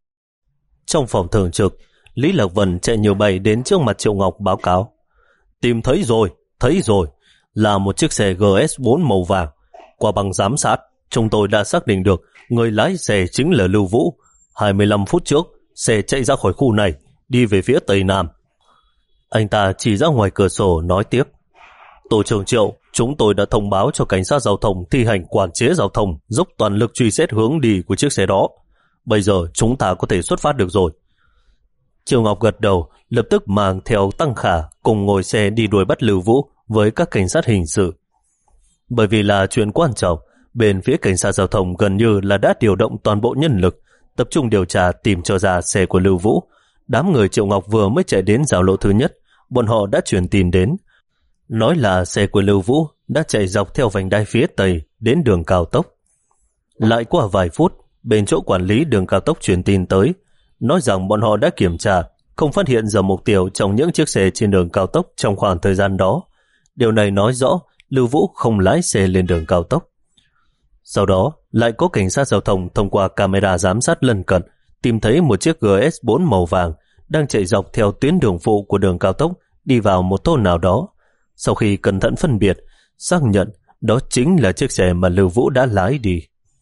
Trong phòng thường trực, Lý Lạc Vân chạy nhiều bay đến trước mặt Triệu Ngọc báo cáo: Tìm thấy rồi, thấy rồi, là một chiếc xe G S bốn màu vàng. Qua bằng giám sát, chúng tôi đã xác định được người lái xe chính là Lưu Vũ. hai mươi lăm phút trước, xe chạy ra khỏi khu này, đi về phía Tây Nam. Anh ta chỉ ra ngoài cửa sổ nói tiếp: Tổ trưởng Triệu, chúng tôi đã thông báo cho cảnh sát giao thông thi hành quản chế giao thông, dốc toàn lực truy xét hướng đi của chiếc xe đó. Bây giờ chúng ta có thể xuất phát được rồi. Triệu Ngọc gật đầu, lập tức mang theo Tăng Khả cùng ngồi xe đi đuổi bắt Lưu Vũ với các cảnh sát hình sự. Bởi vì là chuyện quan trọng, bên phía cảnh sát giao thông gần như là đã điều động toàn bộ nhân lực, tập trung điều tra tìm cho ra xe của Lưu Vũ. Đám người Triệu Ngọc vừa mới chạy đến giao lộ thứ nhất, bọn họ đã truyền tin đến. nói là xe của Lưu Vũ đã chạy dọc theo vành đai phía Tây đến đường cao tốc. Lại qua vài phút, bên chỗ quản lý đường cao tốc truyền tin tới, nói rằng bọn họ đã kiểm tra, không phát hiện ra mục tiêu trong những chiếc xe trên đường cao tốc trong khoảng thời gian đó. Điều này nói rõ Lưu Vũ không lái xe lên đường cao tốc. Sau đó, lại có cảnh sát giao thông thông qua camera giám sát lân cận tìm thấy một chiếc G S bốn màu vàng đang chạy dọc theo tuyến đường phụ của đường cao tốc đi vào một thôn nào đó. Sau khi cẩn thận phân biệt, xác nhận đó chính là chiếc xe mà Lưu Vũ đã lái đi.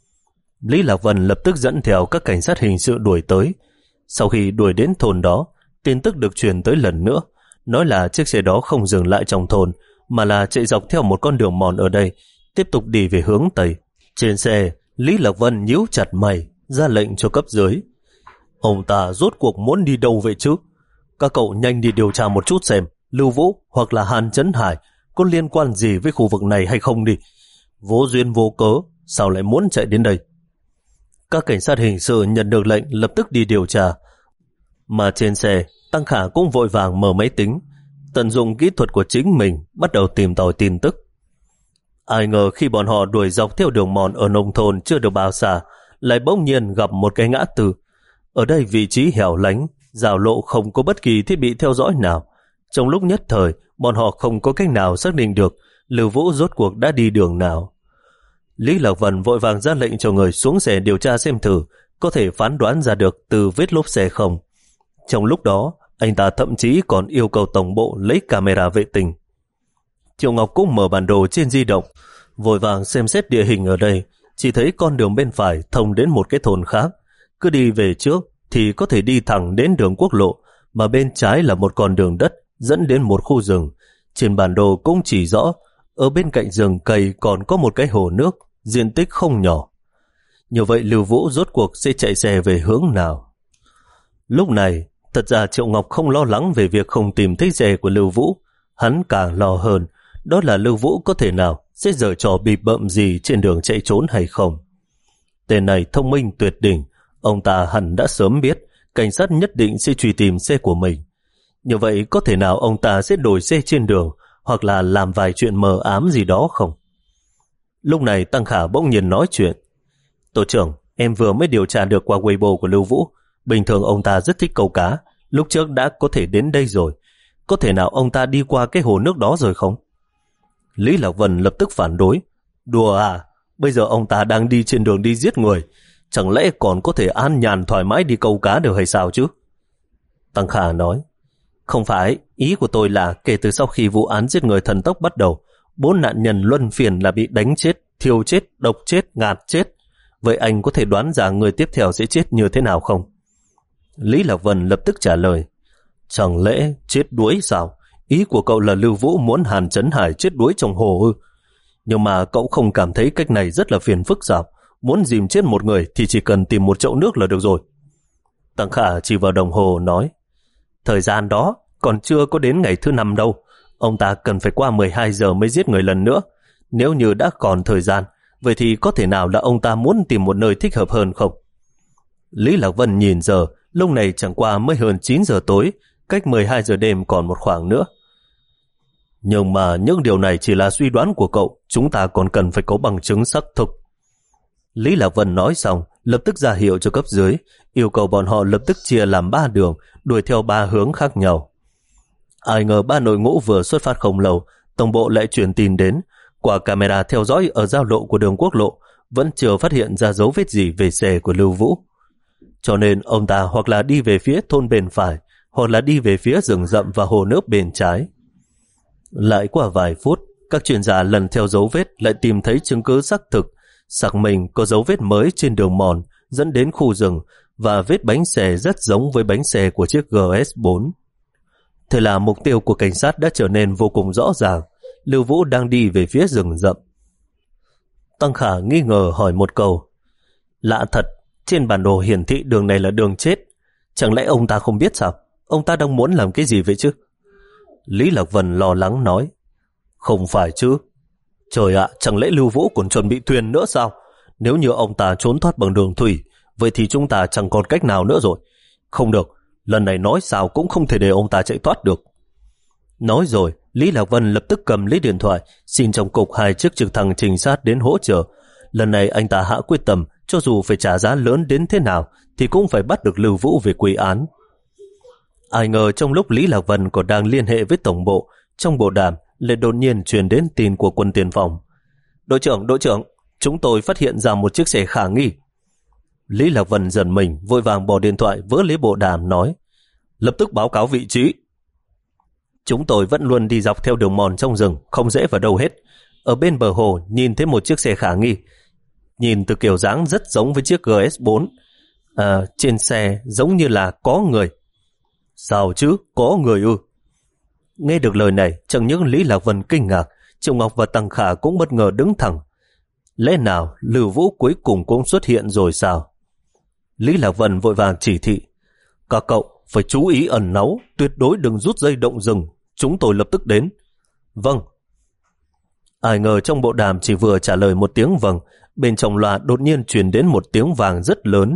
Lý Lạc Vân lập tức dẫn theo các cảnh sát hình sự đuổi tới. Sau khi đuổi đến thôn đó, tin tức được truyền tới lần nữa, nói là chiếc xe đó không dừng lại trong thôn, mà là chạy dọc theo một con đường mòn ở đây, tiếp tục đi về hướng Tây. Trên xe, Lý Lạc Vân nhíu chặt mày, ra lệnh cho cấp dưới. Ông ta rốt cuộc muốn đi đâu vậy chứ? Các cậu nhanh đi điều tra một chút xem Lưu Vũ hoặc là Hàn Chấn Hải có liên quan gì với khu vực này hay không đi. Vô duyên vô cớ, sao lại muốn chạy đến đây? Các cảnh sát hình sự nhận được lệnh lập tức đi điều tra. Mà trên xe, Tăng Khả cũng vội vàng mở máy tính, tận dụng kỹ thuật của chính mình bắt đầu tìm tòi tin tức. Ai ngờ khi bọn họ đuổi dọc theo đường mòn ở nông thôn chưa được bao xa, lại bỗng nhiên gặp một cái ngã tư. Ở đây vị trí hẻo lánh, giao lộ không có bất kỳ thiết bị theo dõi nào. Trong lúc nhất thời, bọn họ không có cách nào xác định được Lưu Vũ rốt cuộc đã đi đường nào. Lý Lạc Vân vội vàng ra lệnh cho người xuống xe điều tra xem thử có thể phán đoán ra được từ vết lốp xe không. Trong lúc đó, anh ta thậm chí còn yêu cầu tổng bộ lấy camera vệ tinh. Triệu Ngọc cũng mở bản đồ trên di động, vội vàng xem xét địa hình ở đây, chỉ thấy con đường bên phải thông đến một cái thôn khác. Cứ đi về trước thì có thể đi thẳng đến đường quốc lộ, mà bên trái là một con đường đất dẫn đến một khu rừng. Trên bản đồ cũng chỉ rõ, ở bên cạnh rừng cây còn có một cái hồ nước, diện tích không nhỏ. Như vậy Lưu Vũ rốt cuộc sẽ chạy xe về hướng nào? Lúc này, thật ra Triệu Ngọc không lo lắng về việc không tìm thấy xe của Lưu Vũ. Hắn càng lo hơn, đó là Lưu Vũ có thể nào sẽ giở trò bịp bợm gì trên đường chạy trốn hay không. Tên này thông minh tuyệt đỉnh, ông ta hẳn đã sớm biết cảnh sát nhất định sẽ truy tìm xe của mình. Như vậy có thể nào ông ta sẽ đổi xe trên đường hoặc là làm vài chuyện mờ ám gì đó không? Lúc này Tăng Khả bỗng nhiên nói chuyện. Tổ trưởng, em vừa mới điều tra được qua Weibo của Lưu Vũ. Bình thường ông ta rất thích câu cá, lúc trước đã có thể đến đây rồi. Có thể nào ông ta đi qua cái hồ nước đó rồi không? Lý Lạc Vân lập tức phản đối. Đùa à, bây giờ ông ta đang đi trên đường đi giết người, chẳng lẽ còn có thể an nhàn thoải mái đi câu cá được hay sao chứ? Tăng Khả nói, không phải, ý của tôi là kể từ sau khi vụ án giết người thần tốc bắt đầu, bốn nạn nhân luân phiền là bị đánh chết, thiêu chết, độc chết, ngạt chết. Vậy anh có thể đoán ra người tiếp theo sẽ chết như thế nào không? Lý Lạc Vân lập tức trả lời, chẳng lẽ chết đuối sao? Ý của cậu là Lưu Vũ muốn Hàn Chấn Hải chết đuối trong hồ ư? Nhưng mà cậu không cảm thấy cách này rất là phiền phức sao? Muốn dìm chết một người thì chỉ cần tìm một chậu nước là được rồi. Tăng Khả chỉ vào đồng hồ nói, thời gian đó còn chưa có đến ngày thứ năm đâu. Ông ta cần phải qua mười hai giờ mới giết người lần nữa. Nếu như đã còn thời gian, vậy thì có thể nào là ông ta muốn tìm một nơi thích hợp hơn không? Lý Lạc Vân nhìn giờ, lúc này chẳng qua mới hơn chín giờ tối, cách mười hai giờ đêm còn một khoảng nữa. Nhưng mà những điều này chỉ là suy đoán của cậu, chúng ta còn cần phải có bằng chứng xác thực. Lý Lạc Vân nói xong, lập tức ra hiệu cho cấp dưới, yêu cầu bọn họ lập tức chia làm ba đường, đuổi theo ba hướng khác nhau. Ai ngờ ba đội ngũ vừa xuất phát không lâu, tổng bộ lại truyền tin đến, qua camera theo dõi ở giao lộ của đường quốc lộ, vẫn chưa phát hiện ra dấu vết gì về xe của Lưu Vũ. Cho nên ông ta hoặc là đi về phía thôn bên phải, hoặc là đi về phía rừng rậm và hồ nước bên trái. Lại qua vài phút, các chuyên gia lần theo dấu vết lại tìm thấy chứng cứ xác thực, xác minh có dấu vết mới trên đường mòn dẫn đến khu rừng và vết bánh xe rất giống với bánh xe của chiếc G S bốn. Thế là mục tiêu của cảnh sát đã trở nên vô cùng rõ ràng. Lưu Vũ đang đi về phía rừng rậm. Tăng Khả nghi ngờ hỏi một câu, lạ thật, trên bản đồ hiển thị đường này là đường chết, chẳng lẽ ông ta không biết sao? Ông ta đang muốn làm cái gì vậy chứ? Lý Lạc Vân lo lắng nói, không phải chứ. Trời ạ, chẳng lẽ Lưu Vũ còn chuẩn bị thuyền nữa sao? Nếu như ông ta trốn thoát bằng đường thủy, vậy thì chúng ta chẳng còn cách nào nữa rồi. Không được, lần này nói sao cũng không thể để ông ta chạy thoát được. Nói rồi, Lý Lạc Vân lập tức cầm lấy điện thoại, xin trong cục hai chiếc trực thăng trinh sát đến hỗ trợ. Lần này anh ta hạ quyết tâm, cho dù phải trả giá lớn đến thế nào thì cũng phải bắt được Lưu Vũ về quy án. Ai ngờ trong lúc Lý Lạc Vân còn đang liên hệ với tổng bộ, trong bộ đàm lại đột nhiên truyền đến tin của quân tiền phòng. Đội trưởng, đội trưởng, chúng tôi phát hiện ra một chiếc xe khả nghi. Lý Lạc Vân giật mình, vội vàng bỏ điện thoại vỡ lấy bộ đàm nói, lập tức báo cáo vị trí. Chúng tôi vẫn luôn đi dọc theo đường mòn trong rừng, không dễ vào đâu hết. Ở bên bờ hồ nhìn thấy một chiếc xe khả nghi. Nhìn từ kiểu dáng rất giống với chiếc giê ét bốn. À, trên xe giống như là có người. Sao chứ, có người ư? Nghe được lời này, chẳng những Lý Lạc Vân kinh ngạc, Triệu Ngọc và Tăng Khả cũng bất ngờ đứng thẳng. Lẽ nào Lưu Vũ cuối cùng cũng xuất hiện rồi sao? Lý Lạc Vân vội vàng chỉ thị, các cậu phải chú ý ẩn náu, tuyệt đối đừng rút dây động rừng, chúng tôi lập tức đến. Vâng. Ai ngờ trong bộ đàm chỉ vừa trả lời một tiếng vâng, bên trong loa đột nhiên truyền đến một tiếng vàng rất lớn.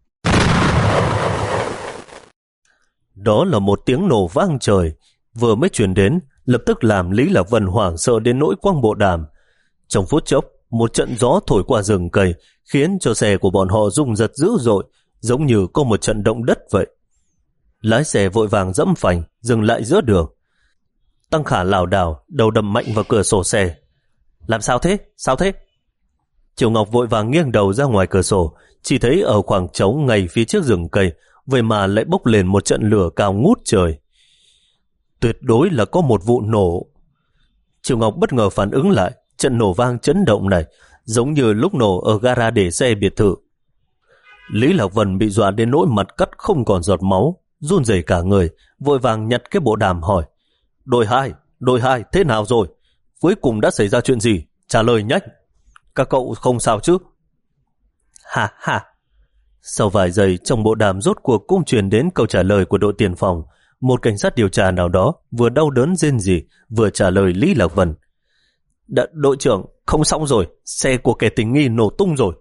Đó là một tiếng nổ vang trời, vừa mới truyền đến, lập tức làm Lý Lạc Vân hoảng sợ đến nỗi quăng bộ đàm. Trong phút chốc, một trận gió thổi qua rừng cây, khiến cho xe của bọn họ rung giật dữ dội, giống như có một trận động đất vậy. Lái xe vội vàng dẫm phanh, dừng lại giữa đường. Tăng Khả lảo đảo, đầu đâm mạnh vào cửa sổ xe. Làm sao thế? Sao thế? Triệu Ngọc vội vàng nghiêng đầu ra ngoài cửa sổ, chỉ thấy ở khoảng trống ngay phía trước rừng cây, vậy mà lại bốc lên một trận lửa cao ngút trời. Tuyệt đối là có một vụ nổ. Triệu Ngọc bất ngờ phản ứng lại, trận nổ vang chấn động này giống như lúc nổ ở gara để xe biệt thự. Lý Lạc Vân bị dọa đến nỗi mặt cắt không còn giọt máu, run rẩy cả người, vội vàng nhặt cái bộ đàm hỏi, đội hai, đội hai, thế nào rồi? Cuối cùng đã xảy ra chuyện gì? Trả lời nhanh. Các cậu không sao chứ? Ha ha. Sau vài giây, trong bộ đàm rốt cuộc cũng truyền đến câu trả lời của đội tiền phòng. Một cảnh sát điều tra nào đó vừa đau đớn rên rỉ, vừa trả lời Lý Lạc Vân. Đ- đội trưởng, không xong rồi, xe của kẻ tình nghi nổ tung rồi.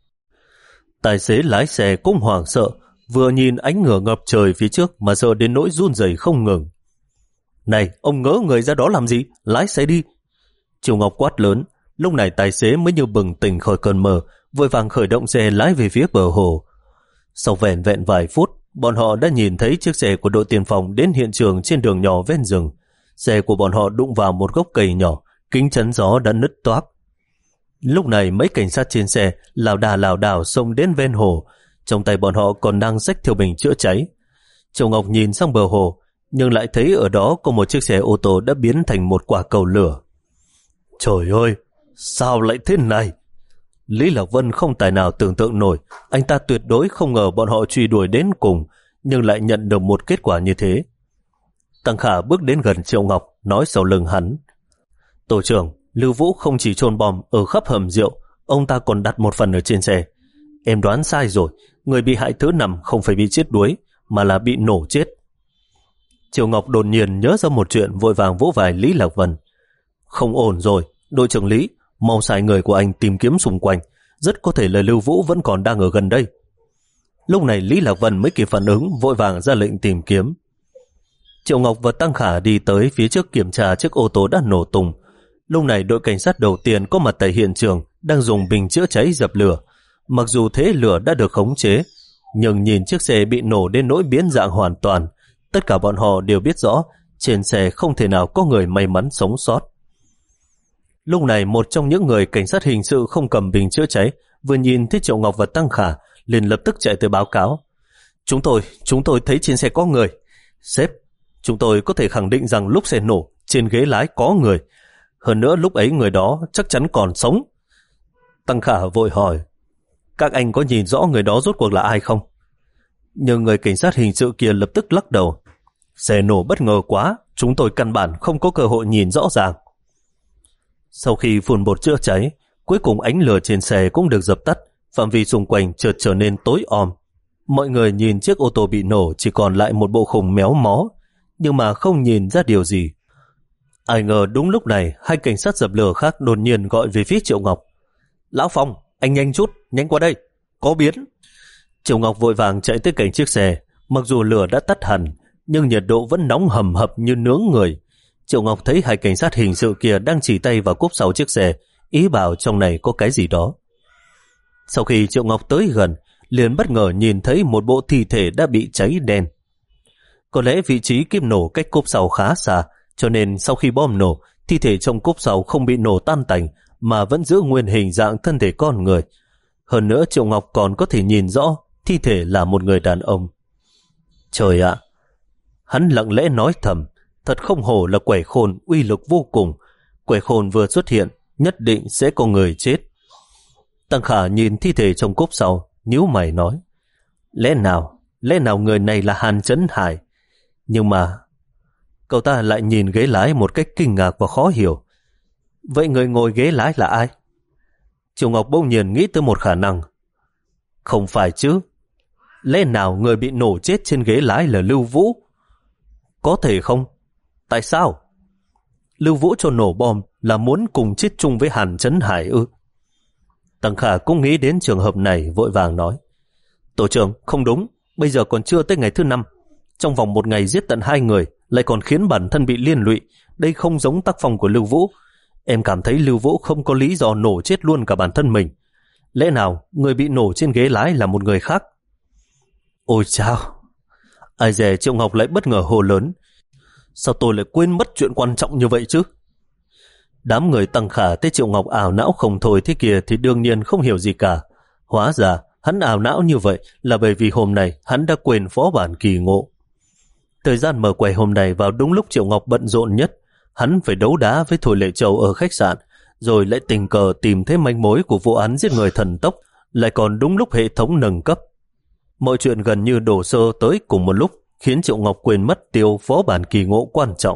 Tài xế lái xe cũng hoảng sợ, vừa nhìn ánh lửa ngập trời phía trước mà sợ đến nỗi run rẩy không ngừng. Này, ông ngỡ người ra đó làm gì? Lái xe đi. Triệu Ngọc quát lớn. Lúc này tài xế mới như bừng tỉnh khỏi cơn mơ, vội vàng khởi động xe lái về phía bờ hồ. Sau vẹn vẹn vài phút, bọn họ đã nhìn thấy chiếc xe của đội tiền phòng đến hiện trường trên đường nhỏ ven rừng. Xe của bọn họ đụng vào một gốc cây nhỏ, kính chắn gió đã nứt toác. Lúc này mấy cảnh sát trên xe lảo đà lảo đảo xông đến ven hồ, trong tay bọn họ còn đang xách theo bình chữa cháy. Châu Ngọc nhìn sang bờ hồ, nhưng lại thấy ở đó có một chiếc xe ô tô đã biến thành một quả cầu lửa. Trời ơi, sao lại thế này? Lý Lạc Vân không tài nào tưởng tượng nổi, anh ta tuyệt đối không ngờ bọn họ truy đuổi đến cùng, nhưng lại nhận được một kết quả như thế. Tăng Khả bước đến gần Triệu Ngọc, nói sau lưng hắn. Tổ trưởng, Lưu Vũ không chỉ chôn bom ở khắp hầm rượu, ông ta còn đặt một phần ở trên xe. Em đoán sai rồi, người bị hại thứ năm không phải bị chết đuối, mà là bị nổ chết. Triệu Ngọc đột nhiên nhớ ra một chuyện, vội vàng vỗ vai Lý Lạc Vân. Không ổn rồi, đội trưởng Lý, mau sai người của anh tìm kiếm xung quanh, rất có thể là Lưu Vũ vẫn còn đang ở gần đây. Lúc này Lý Lạc Vân mới kịp phản ứng, vội vàng ra lệnh tìm kiếm. Triệu Ngọc và Tăng Khả đi tới phía trước kiểm tra chiếc ô tô đã nổ tung. Lúc này đội cảnh sát đầu tiên có mặt tại hiện trường đang dùng bình chữa cháy dập lửa. Mặc dù thế lửa đã được khống chế, nhưng nhìn chiếc xe bị nổ đến nỗi biến dạng hoàn toàn, tất cả bọn họ đều biết rõ trên xe không thể nào có người may mắn sống sót. Lúc này một trong những người cảnh sát hình sự không cầm bình chữa cháy vừa nhìn thấy Triệu Ngọc và Tăng Khả liền lập tức chạy tới báo cáo. Chúng tôi, chúng tôi thấy trên xe có người. Sếp, chúng tôi có thể khẳng định rằng lúc xe nổ, trên ghế lái có người. Hơn nữa lúc ấy người đó chắc chắn còn sống. Tăng Khả vội hỏi, các anh có nhìn rõ người đó rốt cuộc là ai không? Nhưng người cảnh sát hình sự kia lập tức lắc đầu. Xe nổ bất ngờ quá, chúng tôi căn bản không có cơ hội nhìn rõ ràng. Sau khi phun bột chữa cháy, cuối cùng ánh lửa trên xe cũng được dập tắt, phạm vi xung quanh chợt trở nên tối om. Mọi người nhìn chiếc ô tô bị nổ chỉ còn lại một bộ khung méo mó, nhưng mà không nhìn ra điều gì. Ai ngờ đúng lúc này, hai cảnh sát dập lửa khác đột nhiên gọi về phía Triệu Ngọc. Lão Phong, anh nhanh chút, nhanh qua đây, có biến. Triệu Ngọc vội vàng chạy tới cạnh chiếc xe, mặc dù lửa đã tắt hẳn, nhưng nhiệt độ vẫn nóng hầm hập như nướng người. Triệu Ngọc thấy hai cảnh sát hình sự kia đang chỉ tay vào cốp sau chiếc xe, ý bảo trong này có cái gì đó. Sau khi Triệu Ngọc tới gần, liền bất ngờ nhìn thấy một bộ thi thể đã bị cháy đen. Có lẽ vị trí kiếp nổ cách cốp sau khá xa, cho nên sau khi bom nổ, thi thể trong cốp sau không bị nổ tan tành mà vẫn giữ nguyên hình dạng thân thể con người. Hơn nữa Triệu Ngọc còn có thể nhìn rõ thi thể là một người đàn ông. Trời ạ! Hắn lặng lẽ nói thầm, thật không hổ là quẻ khôn uy lực vô cùng. Quẻ khôn vừa xuất hiện, nhất định sẽ có người chết. Tăng Khả nhìn thi thể trong cốp sau, nhíu mày nói, lẽ nào, lẽ nào người này là Hàn Chấn Hải? Nhưng mà cậu ta lại nhìn ghế lái một cách kinh ngạc và khó hiểu. Vậy người ngồi ghế lái là ai? Triệu Ngọc bỗng nhiên nghĩ tới một khả năng. Không phải chứ? Lẽ nào người bị nổ chết trên ghế lái là Lưu Vũ? Có thể không? Tại sao? Lưu Vũ cho nổ bom là muốn cùng chết chung với Hàn Chấn Hải ư? Tăng Khả cũng nghĩ đến trường hợp này, vội vàng nói, tổ trưởng, không đúng, bây giờ còn chưa tới ngày thứ năm. Trong vòng một ngày giết tận hai người, lại còn khiến bản thân bị liên lụy. Đây không giống tác phong của Lưu Vũ. Em cảm thấy Lưu Vũ không có lý do nổ chết luôn cả bản thân mình. Lẽ nào người bị nổ trên ghế lái là một người khác? Ôi chao! Ai dè Triệu Ngọc lại bất ngờ hô lớn, sao tôi lại quên mất chuyện quan trọng như vậy chứ? Đám người Tăng Khả thấy Triệu Ngọc ảo não không thôi thế kia thì đương nhiên không hiểu gì cả. Hóa ra hắn ảo não như vậy là bởi vì hôm nay hắn đã quên phó bản kỳ ngộ. Thời gian mở quầy hôm nay vào đúng lúc Triệu Ngọc bận rộn nhất. Hắn phải đấu đá với Thôi Lệ Châu ở khách sạn, rồi lại tình cờ tìm thấy manh mối của vụ án giết người thần tốc, lại còn đúng lúc hệ thống nâng cấp. Mọi chuyện gần như đổ xơ tới cùng một lúc, khiến Triệu Ngọc quên mất tiêu phó bản kỳ ngộ quan trọng.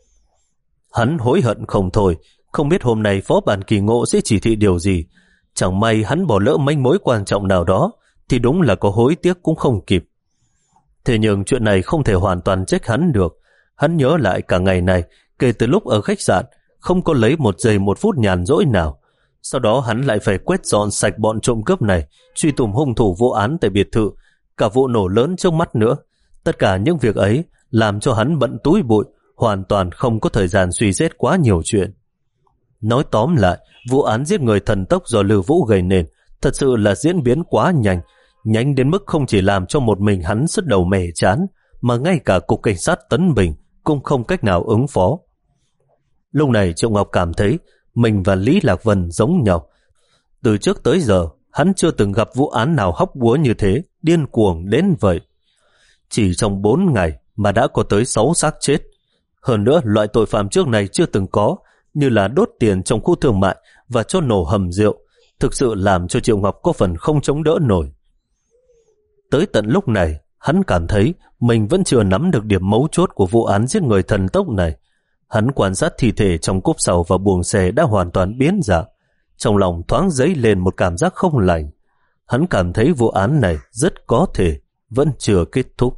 Hắn hối hận không thôi, không biết hôm nay phó bản kỳ ngộ sẽ chỉ thị điều gì. Chẳng may hắn bỏ lỡ manh mối quan trọng nào đó, thì đúng là có hối tiếc cũng không kịp. Thế nhưng chuyện này không thể hoàn toàn trách hắn được. Hắn nhớ lại cả ngày này, kể từ lúc ở khách sạn, không có lấy một giây một phút nhàn rỗi nào. Sau đó hắn lại phải quét dọn sạch bọn trộm cướp này, truy tùng hung thủ vô án tại biệt thự, cả vụ nổ lớn trước mắt nữa. Tất cả những việc ấy làm cho hắn bận túi bụi, hoàn toàn không có thời gian suy xét quá nhiều chuyện. Nói tóm lại, vụ án giết người thần tốc do Lưu Vũ gây nên thật sự là diễn biến quá nhanh, nhanh đến mức không chỉ làm cho một mình hắn sứt đầu mẻ chán, mà ngay cả cục cảnh sát Tấn Bình cũng không cách nào ứng phó. Lúc này Triệu Ngọc cảm thấy mình và Lý Lạc Vân giống nhau. Từ trước tới giờ, hắn chưa từng gặp vụ án nào hóc búa như thế, điên cuồng đến vậy. Chỉ trong bốn ngày mà đã có tới sáu xác chết. Hơn nữa, loại tội phạm trước này chưa từng có, như là đốt tiền trong khu thương mại và cho nổ hầm rượu, thực sự làm cho Triệu Ngọc có phần không chống đỡ nổi. Tới tận lúc này, hắn cảm thấy mình vẫn chưa nắm được điểm mấu chốt của vụ án giết người thần tốc này. Hắn quan sát thi thể trong cốp sau và buồng xe đã hoàn toàn biến dạng. Trong lòng thoáng dấy lên một cảm giác không lành. Hắn cảm thấy vụ án này rất có thể vẫn chưa kết thúc.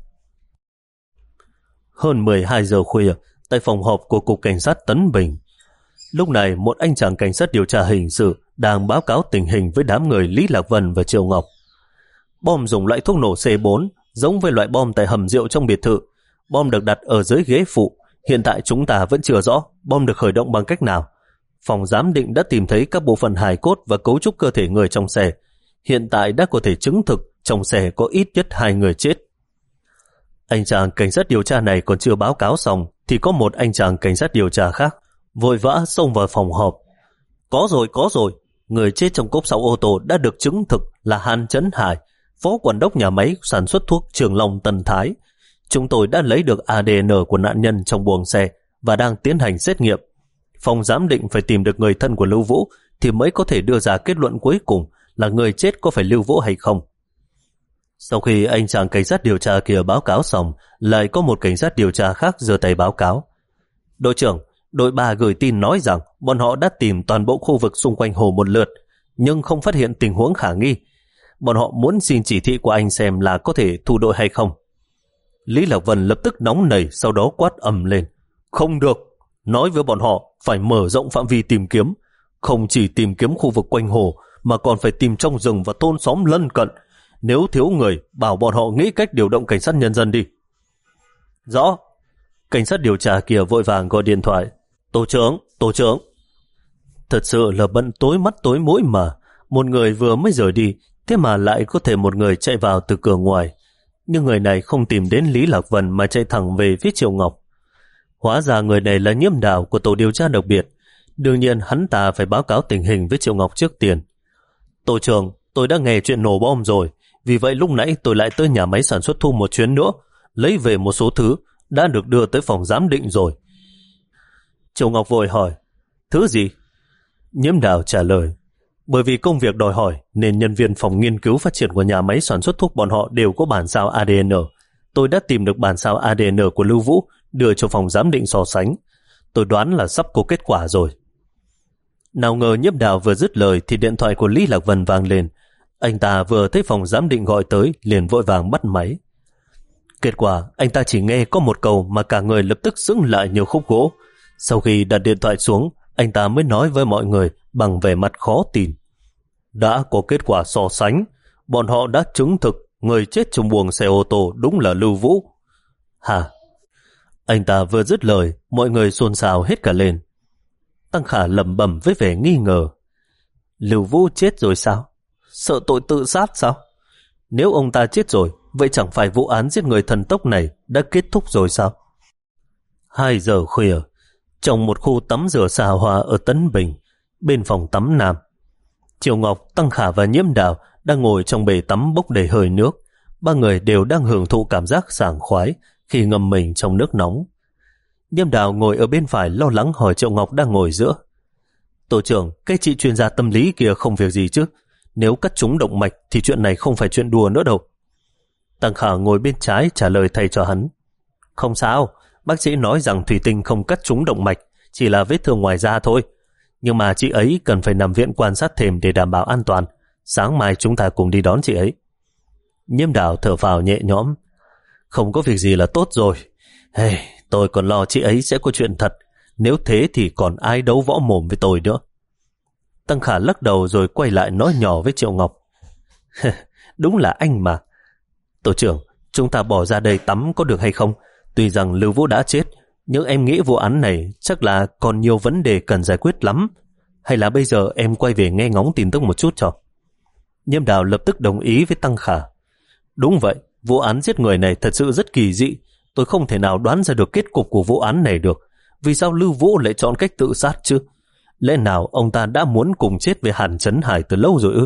Hơn mười hai giờ khuya, tại phòng họp của Cục Cảnh sát Tấn Bình. Lúc này, một anh chàng cảnh sát điều tra hình sự đang báo cáo tình hình với đám người Lý Lạc Vân và Triệu Ngọc. Bom dùng loại thuốc nổ C bốn, giống với loại bom tại hầm rượu trong biệt thự. Bom được đặt ở dưới ghế phụ. Hiện tại chúng ta vẫn chưa rõ bom được khởi động bằng cách nào. Phòng giám định đã tìm thấy các bộ phận hài cốt và cấu trúc cơ thể người trong xe. Hiện tại đã có thể chứng thực trong xe có ít nhất hai người chết. Anh chàng cảnh sát điều tra này còn chưa báo cáo xong thì có một anh chàng cảnh sát điều tra khác vội vã xông vào phòng họp. Có rồi, có rồi. Người chết trong cốp sau ô tô đã được chứng thực là Hàn Chấn Hải, phó quản đốc nhà máy sản xuất thuốc Trường Long Tân Thái. Chúng tôi đã lấy được a đê en của nạn nhân trong buồng xe và đang tiến hành xét nghiệm. Phòng giám định phải tìm được người thân của Lưu Vũ thì mới có thể đưa ra kết luận cuối cùng là người chết có phải Lưu Vũ hay không. Sau khi anh chàng cảnh sát điều tra kia báo cáo xong, lại có một cảnh sát điều tra khác giơ tay báo cáo. Đội trưởng, đội ba gửi tin nói rằng bọn họ đã tìm toàn bộ khu vực xung quanh hồ một lượt, nhưng không phát hiện tình huống khả nghi. Bọn họ muốn xin chỉ thị của anh xem là có thể thu đội hay không. Lý Lạc Vân lập tức nóng nảy, sau đó quát ầm lên. Không được, nói với bọn họ phải mở rộng phạm vi tìm kiếm, không chỉ tìm kiếm khu vực quanh hồ mà còn phải tìm trong rừng và thôn xóm lân cận. Nếu thiếu người, bảo bọn họ nghĩ cách điều động cảnh sát nhân dân đi. Rõ. Cảnh sát điều tra kia vội vàng gọi điện thoại. Tổ trưởng, tổ trưởng. Thật sự là bận tối mắt tối mũi mà. Một người vừa mới rời đi, thế mà lại có thể một người chạy vào từ cửa ngoài. Nhưng người này không tìm đến Lý Lạc Vân mà chạy thẳng về phía Triệu Ngọc. Hóa ra người này là Nhiễm Đào của tổ điều tra đặc biệt. Đương nhiên hắn ta phải báo cáo tình hình với Triệu Ngọc trước tiên. Tổ trưởng, tôi đã nghe chuyện nổ bom rồi. Vì vậy lúc nãy tôi lại tới nhà máy sản xuất thu một chuyến nữa, lấy về một số thứ đã được đưa tới phòng giám định rồi. Triệu Ngọc vội hỏi, thứ gì? Nhiễm Đào trả lời, bởi vì công việc đòi hỏi nên nhân viên phòng nghiên cứu phát triển của nhà máy sản xuất thuốc bọn họ đều có bản sao a đê en. Tôi đã tìm được bản sao a đê en của Lưu Vũ, đưa cho phòng giám định so sánh. Tôi đoán là sắp có kết quả rồi. Nào ngờ Nhiễm Đào vừa dứt lời thì điện thoại của Lý Lạc Vân vang lên. Anh ta vừa thấy phòng giám định gọi tới liền vội vàng bắt máy. Kết quả anh ta chỉ nghe có một câu mà cả người lập tức sững lại như khúc gỗ. Sau khi đặt điện thoại xuống, anh ta mới nói với mọi người bằng vẻ mặt khó tin. Đã có kết quả so sánh, bọn họ đã chứng thực người chết trong buồng xe ô tô đúng là Lưu Vũ. Hả? Anh ta vừa dứt lời, mọi người xôn xao hết cả lên. Tăng Khả lẩm bẩm với vẻ nghi ngờ. Lưu Vũ chết rồi sao? Sợ tội tự sát sao? Nếu ông ta chết rồi, vậy chẳng phải vụ án giết người thần tốc này đã kết thúc rồi sao? Hai giờ khuya, trong một khu tắm rửa xa hoa ở Tấn Bình, bên phòng tắm nam, Triệu Ngọc, Tăng Khả và Nhiễm Đào đang ngồi trong bể tắm bốc đầy hơi nước. Ba người đều đang hưởng thụ cảm giác sảng khoái khi ngâm mình trong nước nóng. Nhiễm Đào ngồi ở bên phải lo lắng hỏi Triệu Ngọc đang ngồi giữa. Tổ trưởng, cái chị chuyên gia tâm lý kia không việc gì chứ? Nếu cắt trúng động mạch thì chuyện này không phải chuyện đùa nữa đâu. Tăng Khả ngồi bên trái trả lời thay cho hắn. Không sao, bác sĩ nói rằng thủy tinh không cắt trúng động mạch, chỉ là vết thương ngoài da thôi. Nhưng mà chị ấy cần phải nằm viện quan sát thêm để đảm bảo an toàn. Sáng mai chúng ta cùng đi đón chị ấy. Nhiễm Đào thở phào nhẹ nhõm. Không có việc gì là tốt rồi. Hey, tôi còn lo chị ấy sẽ có chuyện thật. Nếu thế thì còn ai đấu võ mồm với tôi nữa. Tăng Khả lắc đầu rồi quay lại nói nhỏ với Triệu Ngọc. Đúng là anh mà. Tổ trưởng, chúng ta bỏ ra đây tắm có được hay không? Tuy rằng Lưu Vũ đã chết, nhưng em nghĩ vụ án này chắc là còn nhiều vấn đề cần giải quyết lắm. Hay là bây giờ em quay về nghe ngóng tin tức một chút cho? Nhiễm Đào lập tức đồng ý với Tăng Khả. Đúng vậy, vụ án giết người này thật sự rất kỳ dị. Tôi không thể nào đoán ra được kết cục của vụ án này được. Vì sao Lưu Vũ lại chọn cách tự sát chứ? Lẽ nào ông ta đã muốn cùng chết với Hàn Chấn Hải từ lâu rồi ư?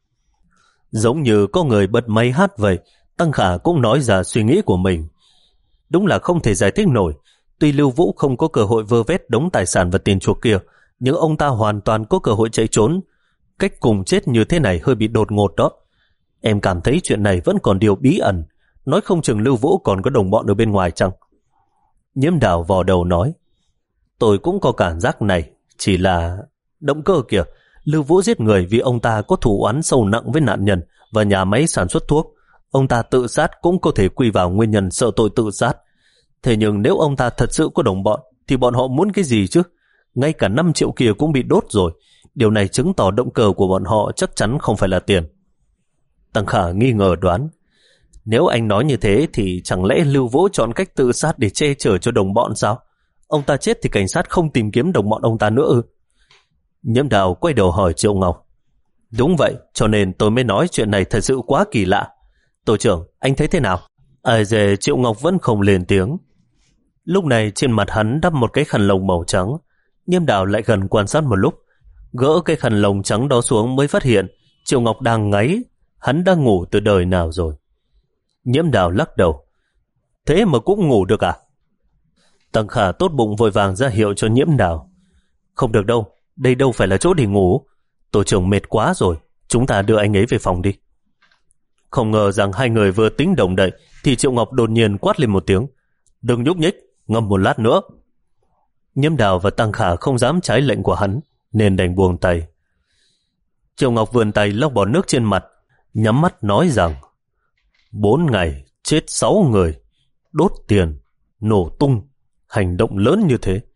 Giống như có người bật máy hát vậy, Tăng Khả cũng nói ra suy nghĩ của mình. Đúng là không thể giải thích nổi. Tuy Lưu Vũ không có cơ hội vơ vét đống tài sản và tiền chuộc kia, nhưng ông ta hoàn toàn có cơ hội chạy trốn. Cách cùng chết như thế này hơi bị đột ngột đó. Em cảm thấy chuyện này vẫn còn điều bí ẩn. Nói không chừng Lưu Vũ còn có đồng bọn ở bên ngoài chăng? Nhiễm Đào vò đầu nói. Tôi cũng có cảm giác này. Chỉ là động cơ kìa. Lưu Vũ giết người vì ông ta có thù oán sâu nặng với nạn nhân và nhà máy sản xuất thuốc. Ông ta tự sát cũng có thể quy vào nguyên nhân sợ tội tự sát. Thế nhưng nếu ông ta thật sự có đồng bọn thì bọn họ muốn cái gì chứ? Ngay cả năm triệu kia cũng bị đốt rồi. Điều này chứng tỏ động cơ của bọn họ chắc chắn không phải là tiền. Tăng Khả nghi ngờ đoán. Nếu anh nói như thế thì chẳng lẽ Lưu Vũ chọn cách tự sát để che chở cho đồng bọn sao? Ông ta chết thì cảnh sát không tìm kiếm đồng bọn ông ta nữa ư? Nhiễm Đào quay đầu hỏi Triệu Ngọc. Đúng vậy, cho nên tôi mới nói chuyện này thật sự quá kỳ lạ. Tổ trưởng, anh thấy thế nào? Ai dè Triệu Ngọc vẫn không lên tiếng. Lúc này trên mặt hắn đắp một cái khăn lông màu trắng. Nhiễm Đào lại gần quan sát một lúc. Gỡ cái khăn lông trắng đó xuống mới phát hiện Triệu Ngọc đang ngáy. Hắn đang ngủ từ đời nào rồi? Nhiễm Đào lắc đầu. Thế mà cũng ngủ được à? Tăng Khả tốt bụng vội vàng ra hiệu cho Nhiễm Đào. Không được đâu, đây đâu phải là chỗ để ngủ. Tổ trưởng mệt quá rồi, chúng ta đưa anh ấy về phòng đi. Không ngờ rằng hai người vừa tính động đậy thì Triệu Ngọc đột nhiên quát lên một tiếng. Đừng nhúc nhích, ngâm một lát nữa. Nhiễm Đào và Tăng Khả không dám trái lệnh của hắn nên đành buông tay. Triệu Ngọc vươn tay lau bọt nước trên mặt, nhắm mắt nói rằng bốn ngày chết sáu người, đốt tiền, nổ tung, hành động lớn như thế.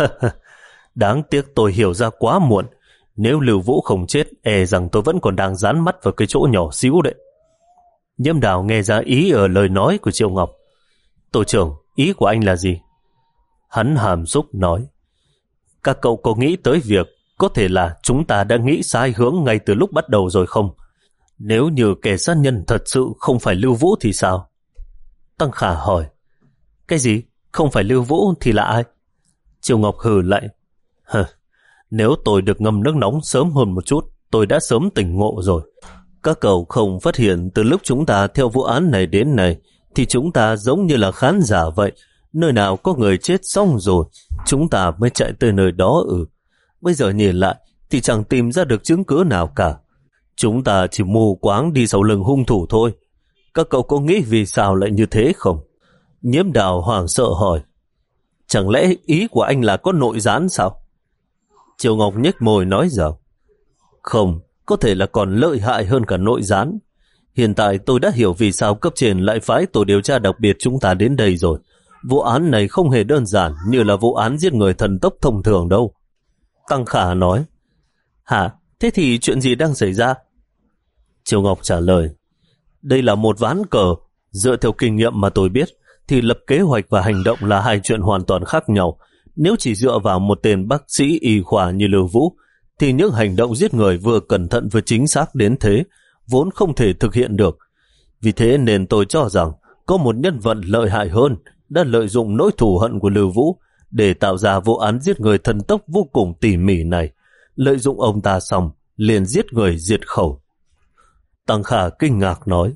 Đáng tiếc tôi hiểu ra quá muộn. Nếu Lưu Vũ không chết, e rằng tôi vẫn còn đang dán mắt vào cái chỗ nhỏ xíu đấy. Nhiễm Đào nghe ra ý ở lời nói của Triệu Ngọc. Tổ trưởng, ý của anh là gì? Hắn hàm xúc nói, các cậu có nghĩ tới việc có thể là chúng ta đã nghĩ sai hướng ngay từ lúc bắt đầu rồi không? Nếu như kẻ sát nhân thật sự không phải Lưu Vũ thì sao? Tăng Khả hỏi, cái gì? Không phải Lưu Vũ thì là ai? Triều Ngọc hừ lại, hờ, nếu tôi được ngâm nước nóng sớm hơn một chút, tôi đã sớm tỉnh ngộ rồi. Các cậu không phát hiện từ lúc chúng ta theo vụ án này đến này thì chúng ta giống như là khán giả vậy. Nơi nào có người chết xong rồi, chúng ta mới chạy tới nơi đó. Ừ, bây giờ nhìn lại thì chẳng tìm ra được chứng cứ nào cả. Chúng ta chỉ mù quáng đi sau lưng hung thủ thôi. Các cậu có nghĩ vì sao lại như thế không? Nhiễm Đào hoảng sợ hỏi, chẳng lẽ ý của anh là có nội gián sao? Triều Ngọc nhếch môi nói rằng, không, có thể là còn lợi hại hơn cả nội gián. Hiện tại tôi đã hiểu vì sao cấp trên lại phái tổ điều tra đặc biệt chúng ta đến đây rồi. Vụ án này không hề đơn giản như là vụ án giết người thần tốc thông thường đâu. Tăng Khả nói, hả? Thế thì chuyện gì đang xảy ra? Triều Ngọc trả lời, đây là một ván cờ. Dựa theo kinh nghiệm mà tôi biết thì lập kế hoạch và hành động là hai chuyện hoàn toàn khác nhau. Nếu chỉ dựa vào một tên bác sĩ y khoa như Lưu Vũ thì những hành động giết người vừa cẩn thận vừa chính xác đến thế vốn không thể thực hiện được. Vì thế nên tôi cho rằng có một nhân vật lợi hại hơn đã lợi dụng nỗi thù hận của Lưu Vũ để tạo ra vụ án giết người thần tốc vô cùng tỉ mỉ này. Lợi dụng ông ta xong liền giết người diệt khẩu. Tăng Khả kinh ngạc nói,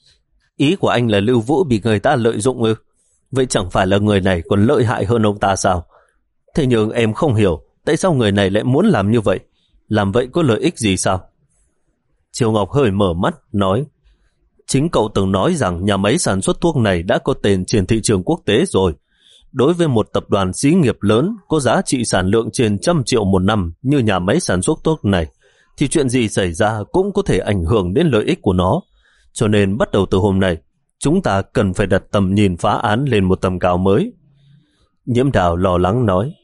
ý của anh là Lưu Vũ bị người ta lợi dụng ư? Vậy chẳng phải là người này còn lợi hại hơn ông ta sao? Thế nhưng em không hiểu tại sao người này lại muốn làm như vậy. Làm vậy có lợi ích gì sao? Triều Ngọc hơi mở mắt nói, chính cậu từng nói rằng nhà máy sản xuất thuốc này đã có tên trên thị trường quốc tế rồi. Đối với một tập đoàn xí nghiệp lớn có giá trị sản lượng trên trăm triệu một năm như nhà máy sản xuất thuốc này thì chuyện gì xảy ra cũng có thể ảnh hưởng đến lợi ích của nó. Cho nên bắt đầu từ hôm nay chúng ta cần phải đặt tầm nhìn phá án lên một tầm cao mới. Nhiễm Đào lo lắng nói,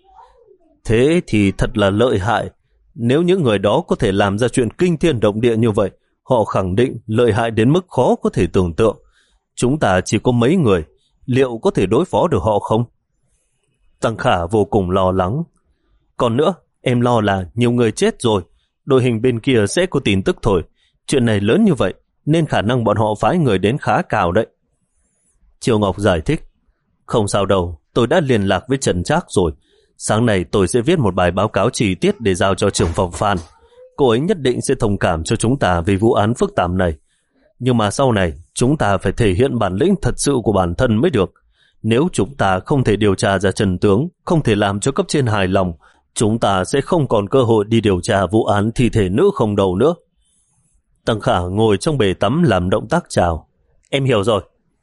thế thì thật là lợi hại. Nếu những người đó có thể làm ra chuyện kinh thiên động địa như vậy, họ khẳng định lợi hại đến mức khó có thể tưởng tượng. Chúng ta chỉ có mấy người, liệu có thể đối phó được họ không? Tăng Khả vô cùng lo lắng. Còn nữa, em lo là nhiều người chết rồi, đội hình bên kia sẽ có tin tức thôi. Chuyện này lớn như vậy nên khả năng bọn họ phái người đến khá cao đấy. Triều Ngọc giải thích, không sao đâu, tôi đã liên lạc với Trần Trác rồi. Sáng nay tôi sẽ viết một bài báo cáo chi tiết để giao cho trưởng phòng Phan. Cô ấy nhất định sẽ thông cảm cho chúng ta về vụ án phức tạp này. Nhưng mà sau này chúng ta phải thể hiện bản lĩnh thật sự của bản thân mới được. Nếu chúng ta không thể điều tra ra chân tướng, không thể làm cho cấp trên hài lòng, chúng ta sẽ không còn cơ hội đi điều tra vụ án thi thể nữ không đầu nữa. Tăng Khả ngồi trong bể tắm làm động tác chào. Em hiểu rồi.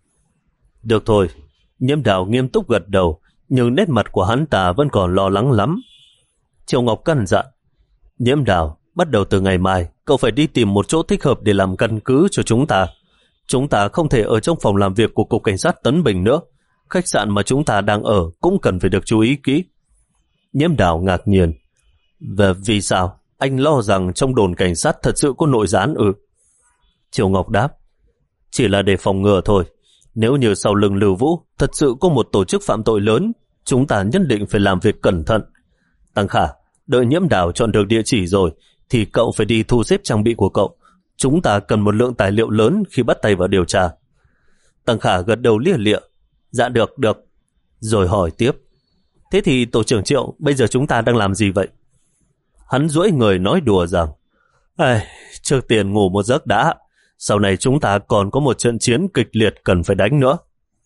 Được thôi. Nhiễm Đào nghiêm túc gật đầu, nhưng nét mặt của hắn ta vẫn còn lo lắng lắm. Triều Ngọc căn dặn, Nhiễm Đào, bắt đầu từ ngày mai cậu phải đi tìm một chỗ thích hợp để làm căn cứ cho chúng ta. Chúng ta không thể ở trong phòng làm việc của Cục Cảnh sát Tấn Bình nữa. Khách sạn mà chúng ta đang ở cũng cần phải được chú ý kỹ. Nhiễm Đào ngạc nhiên. Và vì sao? Anh lo rằng trong đồn cảnh sát thật sự có nội gián ư? Triều Ngọc đáp, chỉ là để phòng ngừa thôi. Nếu như sau lưng Lưu Vũ thật sự có một tổ chức phạm tội lớn, chúng ta nhất định phải làm việc cẩn thận. Tăng Khả, đợi Nhiễm Đào chọn được địa chỉ rồi thì cậu phải đi thu xếp trang bị của cậu. Chúng ta cần một lượng tài liệu lớn khi bắt tay vào điều tra. Tăng Khả gật đầu lia lịa. Dạ được, được. Rồi hỏi tiếp, thế thì tổ trưởng Triệu, bây giờ chúng ta đang làm gì vậy? Hắn duỗi người nói đùa rằng, Ê, trước tiên ngủ một giấc đã. Sau này chúng ta còn có một trận chiến kịch liệt cần phải đánh nữa.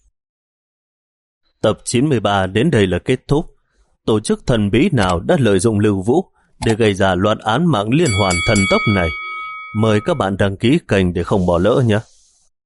Tập chín mươi ba đến đây là kết thúc. Tổ chức thần bí nào đã lợi dụng Lưu Vũ để gây ra loạt án mạng liên hoàn thần tốc này? Mời các bạn đăng ký kênh để không bỏ lỡ nhé.